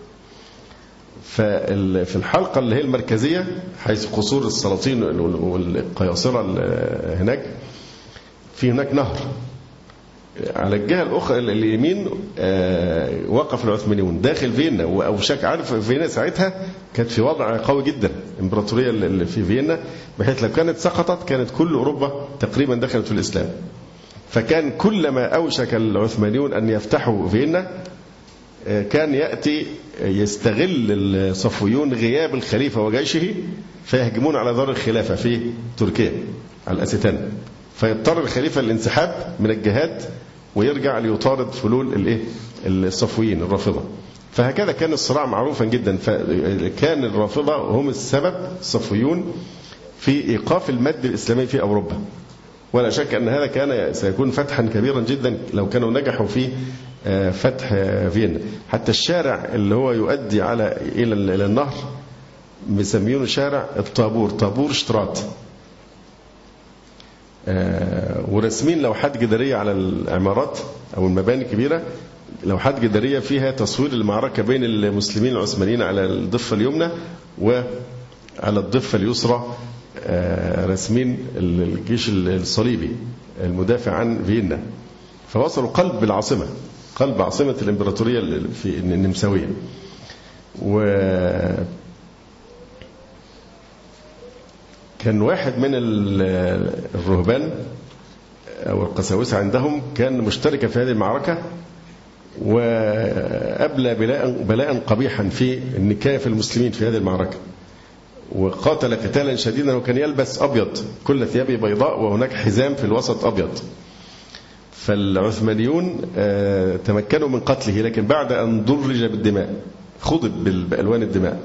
في الحلقة اللي هي المركزية حيث قصور السلاطين والقياصرة هناك، في هناك نهر على الجهة الأخرى اليمين وقف العثمانيون داخل فيينا. وأوشك، عارف فيينا ساعتها كانت في وضع قوي جدا، الإمبراطورية اللي في فيينا، بحيث لو كانت سقطت كانت كل أوروبا تقريبا دخلت في الإسلام. فكان كلما أوشك العثمانيون أن يفتحوا فيينا كان يأتي يستغل الصفويون غياب الخليفة وجيشه فيهجمون على دار الخلافة في تركيا على الأستان، فيضطر الخليفة الانسحاب من الجهاد ويرجع ليطارد فلول الصفويين الرافضة. فهكذا كان الصراع معروفا جدا. فكان الرافضة هم السبب الصفويون في إيقاف المد الإسلامي في أوروبا، ولا شك أن هذا كان سيكون فتحا كبيرا جدا لو كانوا نجحوا في فتح فيينا. حتى الشارع اللي هو يؤدي إلى النهر مسميونه شارع الطابور، طابور شترات، ورسمين لوحات جدارية على العمارات أو المباني الكبيرة، لوحات جدارية فيها تصوير المعركة بين المسلمين العثمانيين على الضفة اليمنى، وعلى الضفة اليسرى رسمين الجيش الصليبي المدافع عن فيينا. فوصلوا قلب العاصمة، قلب عاصمة الإمبراطورية في النمساوية. وكان واحد من الرهبان أو القساوسة عندهم كان مشتركا في هذه المعركة، وأبلى بلاء قبيحا في النكاية في المسلمين في هذه المعركة، وقاتل قتالا شديدا وكان يلبس أبيض، كل ثيابه بيضاء وهناك حزام في الوسط أبيض. فالعثمانيون تمكنوا من قتله، لكن بعد أن درج بالدماء، خضب بألوان الدماء.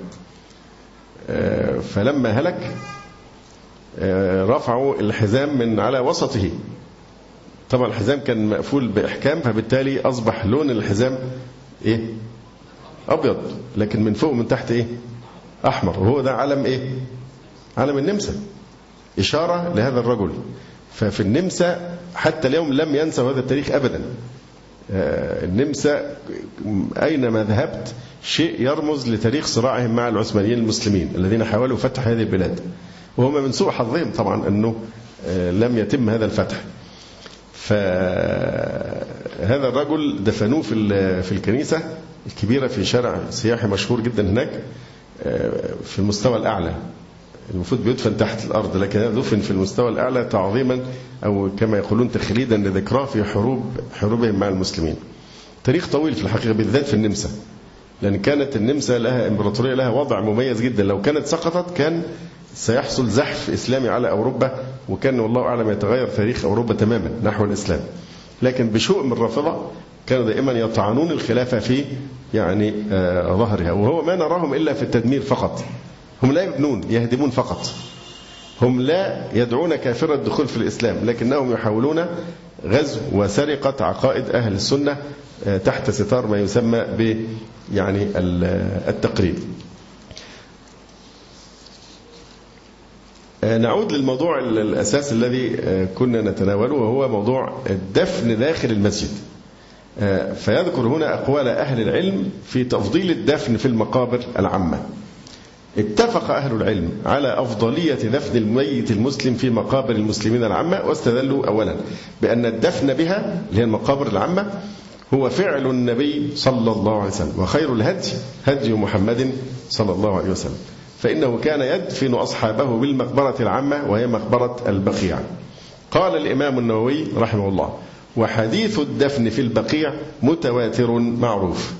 فلما هلك رفعوا الحزام من على وسطه. طبعا الحزام كان مقفول بإحكام، فبالتالي أصبح لون الحزام إيه؟ أبيض، لكن من فوق من تحت إيه؟ أحمر. وهو ده علم إيه؟ علم النمسا، إشارة لهذا الرجل. ففي النمسا حتى اليوم لم ينسوا هذا التاريخ أبدا. النمسا أينما ذهبت شيء يرمز لتاريخ صراعهم مع العثمانيين المسلمين الذين حاولوا فتح هذه البلاد، وهم من سوء حظهم طبعا أنه لم يتم هذا الفتح. فهذا الرجل دفنوه في الكنيسة الكبيرة في شارع سياحي مشهور جدا هناك في المستوى الأعلى. المفروض بيدفن تحت الأرض، لكن هذا دفن في المستوى الأعلى تعظيما أو كما يقولون تخليدا لذكراه في حروبهم مع المسلمين. تاريخ طويل في الحقيقة، بالذات في النمسا، لأن كانت النمسا لها إمبراطورية، لها وضع مميز جدا. لو كانت سقطت كان سيحصل زحف إسلامي على أوروبا، وكان والله أعلم يتغير تاريخ أوروبا تماما نحو الإسلام. لكن بشؤم الرافضة كانوا دائما يطعنون الخلافة في يعني ظهرها، وهو ما نراهم إلا في التدمير فقط. هم لا يبنون، يهدمون فقط. هم لا يدعون كافر الدخول في الإسلام، لكنهم يحاولون غزو وسرقة عقائد أهل السنة تحت ستار ما يسمى ب يعني التقريب. نعود للموضوع الأساس الذي كنا نتناوله، وهو موضوع الدفن داخل المسجد. فيذكر هنا أقوال أهل العلم في تفضيل الدفن في المقابر العامة. اتفق أهل العلم على أفضلية دفن الميت المسلم في مقابر المسلمين العامة، واستدلوا أولا بأن الدفن بها اللي هي المقابر العامة هو فعل النبي صلى الله عليه وسلم، وخير الهدي هدي محمد صلى الله عليه وسلم، فإنه كان يدفن أصحابه بالمقبرة العامة وهي مقبرة البقيع. قال الإمام النووي رحمه الله: وحديث الدفن في البقيع متواتر معروف.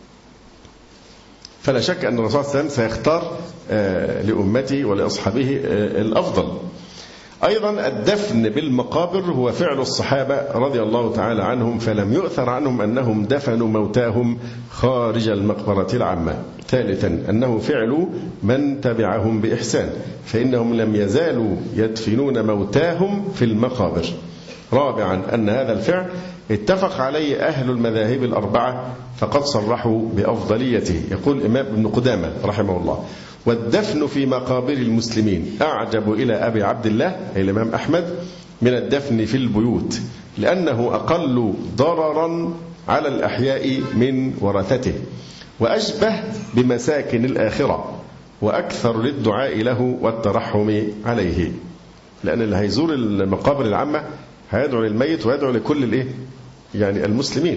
فلا شك أن الرسول صلى الله عليه وسلم سيختار لأمته ولأصحابه الأفضل. أيضا الدفن بالمقابر هو فعل الصحابة رضي الله تعالى عنهم، فلم يؤثر عنهم أنهم دفنوا موتاهم خارج المقبرة العامة. ثالثا أنه فعل من تبعهم بإحسان، فإنهم لم يزالوا يدفنون موتاهم في المقابر. رابعا أن هذا الفعل اتفق عليه أهل المذاهب الأربعة، فقد صرحوا بأفضليته. يقول الإمام ابن قدامة رحمه الله: والدفن في مقابر المسلمين أعجب إلى أبي عبد الله أي الإمام أحمد من الدفن في البيوت، لأنه أقل ضررا على الأحياء من ورثته، وأشبه بمساكن الآخرة، وأكثر للدعاء له والترحم عليه. لأن اللي هيزور المقابر العامة هيدعو للميت ويدعو لكل يعني المسلمين.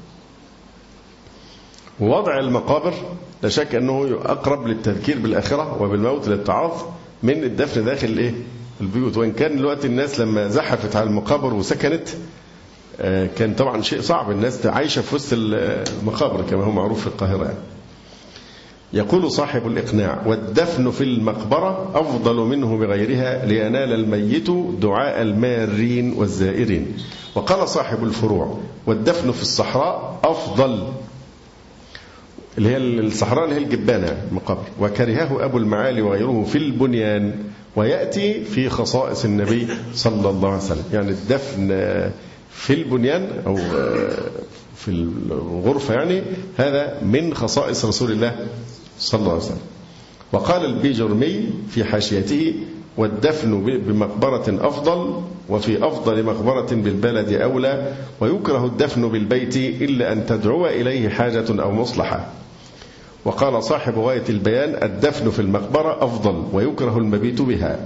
ووضع المقابر لا شك أنه أقرب للتذكير بالآخرة وبالموت للتعاظ من الدفن داخل البيوت. وإن كان الوقت الناس لما زحفت على المقابر وسكنت كان طبعا شيء صعب، الناس عايشة في وسط المقابر كما هو معروف في القاهرة يعني. يقول صاحب الإقناع: والدفن في المقبرة أفضل منه بغيرها، لينال الميت دعاء المارين والزائرين. وقال صاحب الفروع: والدفن في الصحراء أفضل، اللي هي الصحراء اللي هي الجبانة المقابر. وكرهه أبو المعالي وغيره في البنيان، ويأتي في خصائص النبي صلى الله عليه وسلم. يعني الدفن في البنيان أو في الغرفة يعني هذا من خصائص رسول الله صلى الله عليه وسلم. وقال البيجرمي في حاشيته: والدفن بمقبرة أفضل، وفي أفضل مقبرة بالبلد أولى، ويكره الدفن بالبيت إلا أن تدعو إليه حاجة أو مصلحة. وقال صاحب غاية البيان: الدفن في المقبرة أفضل، ويكره المبيت بها.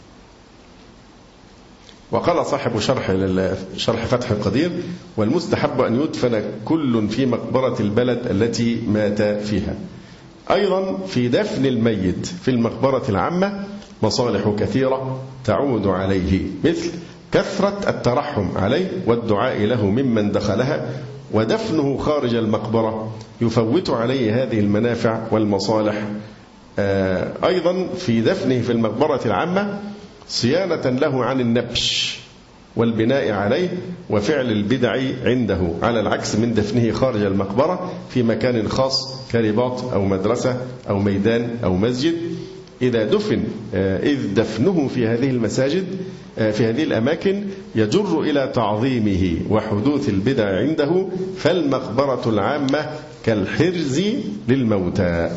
وقال صاحب شرح فتح القدير: والمستحب أن يدفن كل في مقبرة البلد التي مات فيها. أيضا في دفن الميت في المقبرة العامة مصالح كثيرة تعود عليه، مثل كثرة الترحم عليه والدعاء له ممن دخلها، ودفنه خارج المقبرة يفوت عليه هذه المنافع والمصالح أيضا في دفنه في المقبرة العامة صيانة له عن النبش والبناء عليه وفعل البدع عنده، على العكس من دفنه خارج المقبرة في مكان خاص كرباط أو مدرسة أو ميدان أو مسجد. إذا دفن إذ دفنه في هذه المساجد في هذه الأماكن يجر إلى تعظيمه وحدوث البدع عنده، فالمقبرة العامة كالحرز للموتى.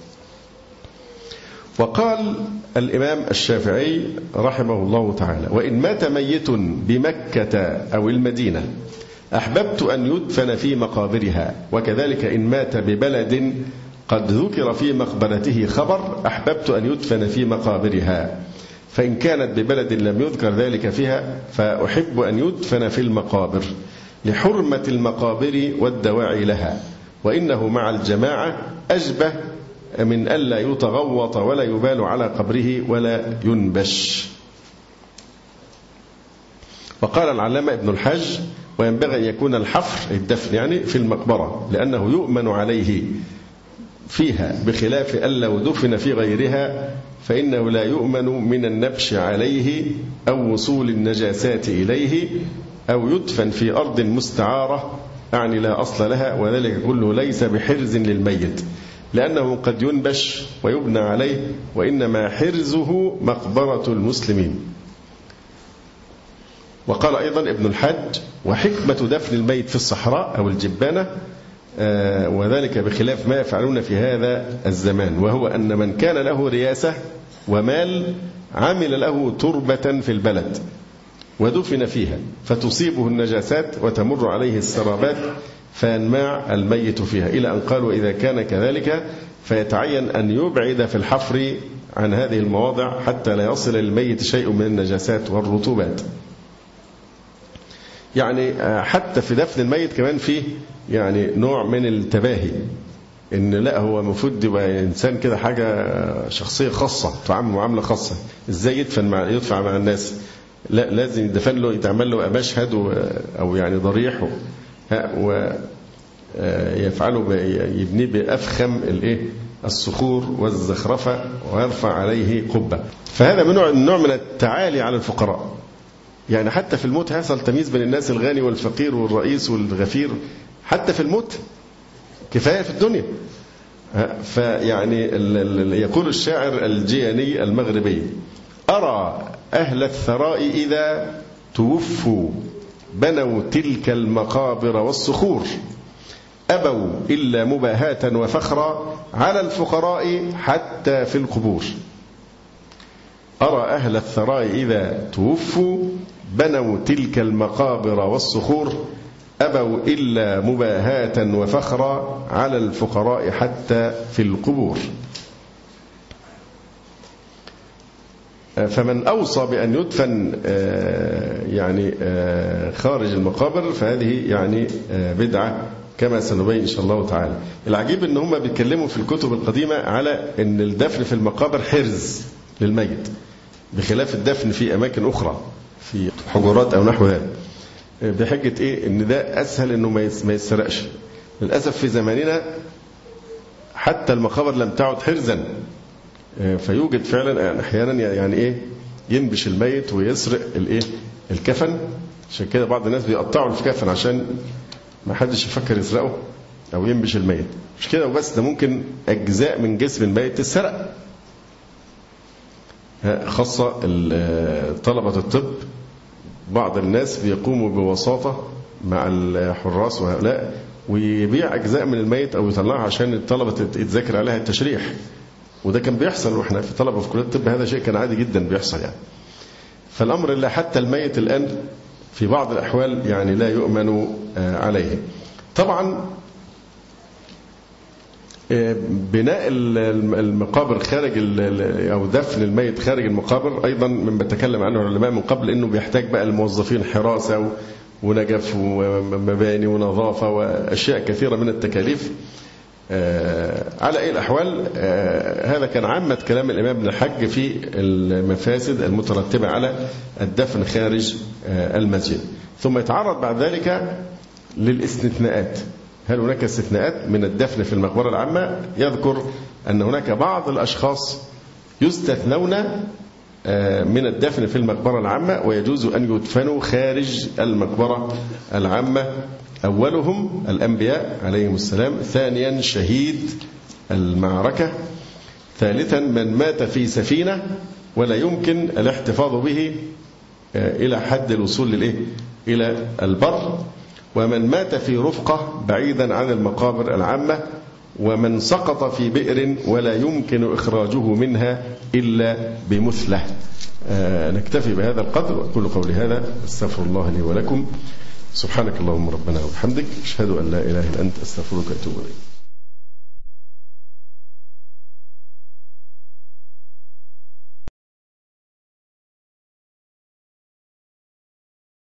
وقال الإمام الشافعي رحمه الله تعالى: وإن مات ميت بمكة أو المدينة أحببت أن يدفن في مقابرها، وكذلك إن مات ببلد قد ذكر في مقبرته خبر أحببت أن يدفن في مقابرها، فإن كانت ببلد لم يذكر ذلك فيها فأحب أن يدفن في المقابر لحرمة المقابر والدواعي لها، وإنه مع الجماعة أشبه من ألا يتغوط ولا يبال على قبره ولا ينبش. وقال العلامة ابن الحج: وينبغي أن يكون الحفر الدفن يعني في المقبرة، لأنه يؤمن عليه فيها، بخلاف أن لو دفن في غيرها فإنه لا يؤمن من النبش عليه أو وصول النجاسات إليه، أو يدفن في أرض مستعارة أعني لا أصل لها، وذلك كله ليس بحرز للميت، لأنه قد ينبش ويبنى عليه، وإنما حرزه مقبرة المسلمين. وقال أيضا ابن الحج: وحكمة دفن الميت في الصحراء أو الجبانة وذلك بخلاف ما يفعلون في هذا الزمان، وهو أن من كان له رياسة ومال عمل له تربة في البلد ودفن فيها فتصيبه النجاسات وتمر عليه السرابات فينماع الميت فيها، إلى أن قالوا إذا كان كذلك فيتعين أن يبعد في الحفر عن هذه المواضع حتى لا يصل للميت شيء من النجاسات والرطوبات. يعني حتى في دفن الميت كمان فيه يعني نوع من التباهي، إن لا هو المفروض يبقى إنسان كده حاجة شخصية خاصة، تعامل معاملة خاصة. إزاي يدفع مع الناس؟ لا، لازم يدفن له، يتعمل له مشهد أو يعني ضريح، ويفعله يبنيه بأفخم الصخور والزخرفة ويرفع عليه قبة. فهذا نوع من التعالي على الفقراء. يعني حتى في الموت هيحصل تمييز بين الناس، الغني والفقير والرئيس والغفير، حتى في الموت كفاية في الدنيا. فيعني يقول الشاعر الجياني المغربي: أرى أهل الثراء إذا توفوا بنوا تلك المقابر والصخور، أبوا إلا مباهاة وفخرا على الفقراء حتى في القبور. أرى أهل الثراء إذا توفوا بنوا تلك المقابر والصخور، أبوا إلا مباهاة وفخرا على الفقراء حتى في القبور. فمن أوصى بأن يدفن يعني خارج المقابر فهذه يعني بدعة كما سنبين إن شاء الله تعالى. العجيب أن هم بيتكلموا في الكتب القديمة على أن الدفن في المقابر حرز للميت، بخلاف الدفن في أماكن أخرى في حجرات أو نحو هذا، بحجة أن ده أسهل أنه ما يسرقش. للأسف في زماننا حتى المقابر لم تعد حرزا، فيوجد فعلا أحيانا يعني ينبش الميت ويسرق الكفن. عشان كده بعض الناس بيقطعوا الكفن عشان ما حدش يفكر يسرقه أو ينبش الميت. مش كده وبس، ده ممكن أجزاء من جسم الميت تسرق، خاصة طلبة الطب. بعض الناس بيقوموا بوساطة مع الحراس وهؤلاء ويبيع أجزاء من الميت أو يطلعها عشان الطلبة يتذكر عليها التشريح، وده كان بيحصل وإحنا في طلبة في كلية الطب، هذا شيء كان عادي جدا بيحصل يعني. فالأمر اللي حتى الميت الآن في بعض الأحوال يعني لا يؤمن عليه. طبعا بناء المقابر خارج أو دفن الميت خارج المقابر أيضا من بتكلم عنه العلماء من قبل، إنه بيحتاج بقى الموظفين حراسة ونجف ومباني ونظافة وأشياء كثيرة من التكاليف. على أي الأحوال هذا كان عامة كلام الإمام ابن الحج في المفاسد المترتبة على الدفن خارج المسجد. ثم يتعرض بعد ذلك للاستثناءات. هل هناك استثناءات من الدفن في المقبرة العامة؟ يذكر أن هناك بعض الأشخاص يستثنون من الدفن في المقبرة العامة ويجوز أن يدفنوا خارج المقبرة العامة. أولهم الأنبياء عليهم السلام، ثانيا شهيد المعركة، ثالثا من مات في سفينة ولا يمكن الاحتفاظ به إلى حد الوصول إلى البر، ومن مات في رفقة بعيدا عن المقابر العامة، ومن سقط في بئر ولا يمكن إخراجه منها إلا بمثلة. نكتفي بهذا القدر، وأقول قولي هذا استغفر الله لي ولكم. سبحانك اللهم ربنا وبحمدك، أشهد أن لا إله إلا أنت، أستغفرك وأتوب إليك.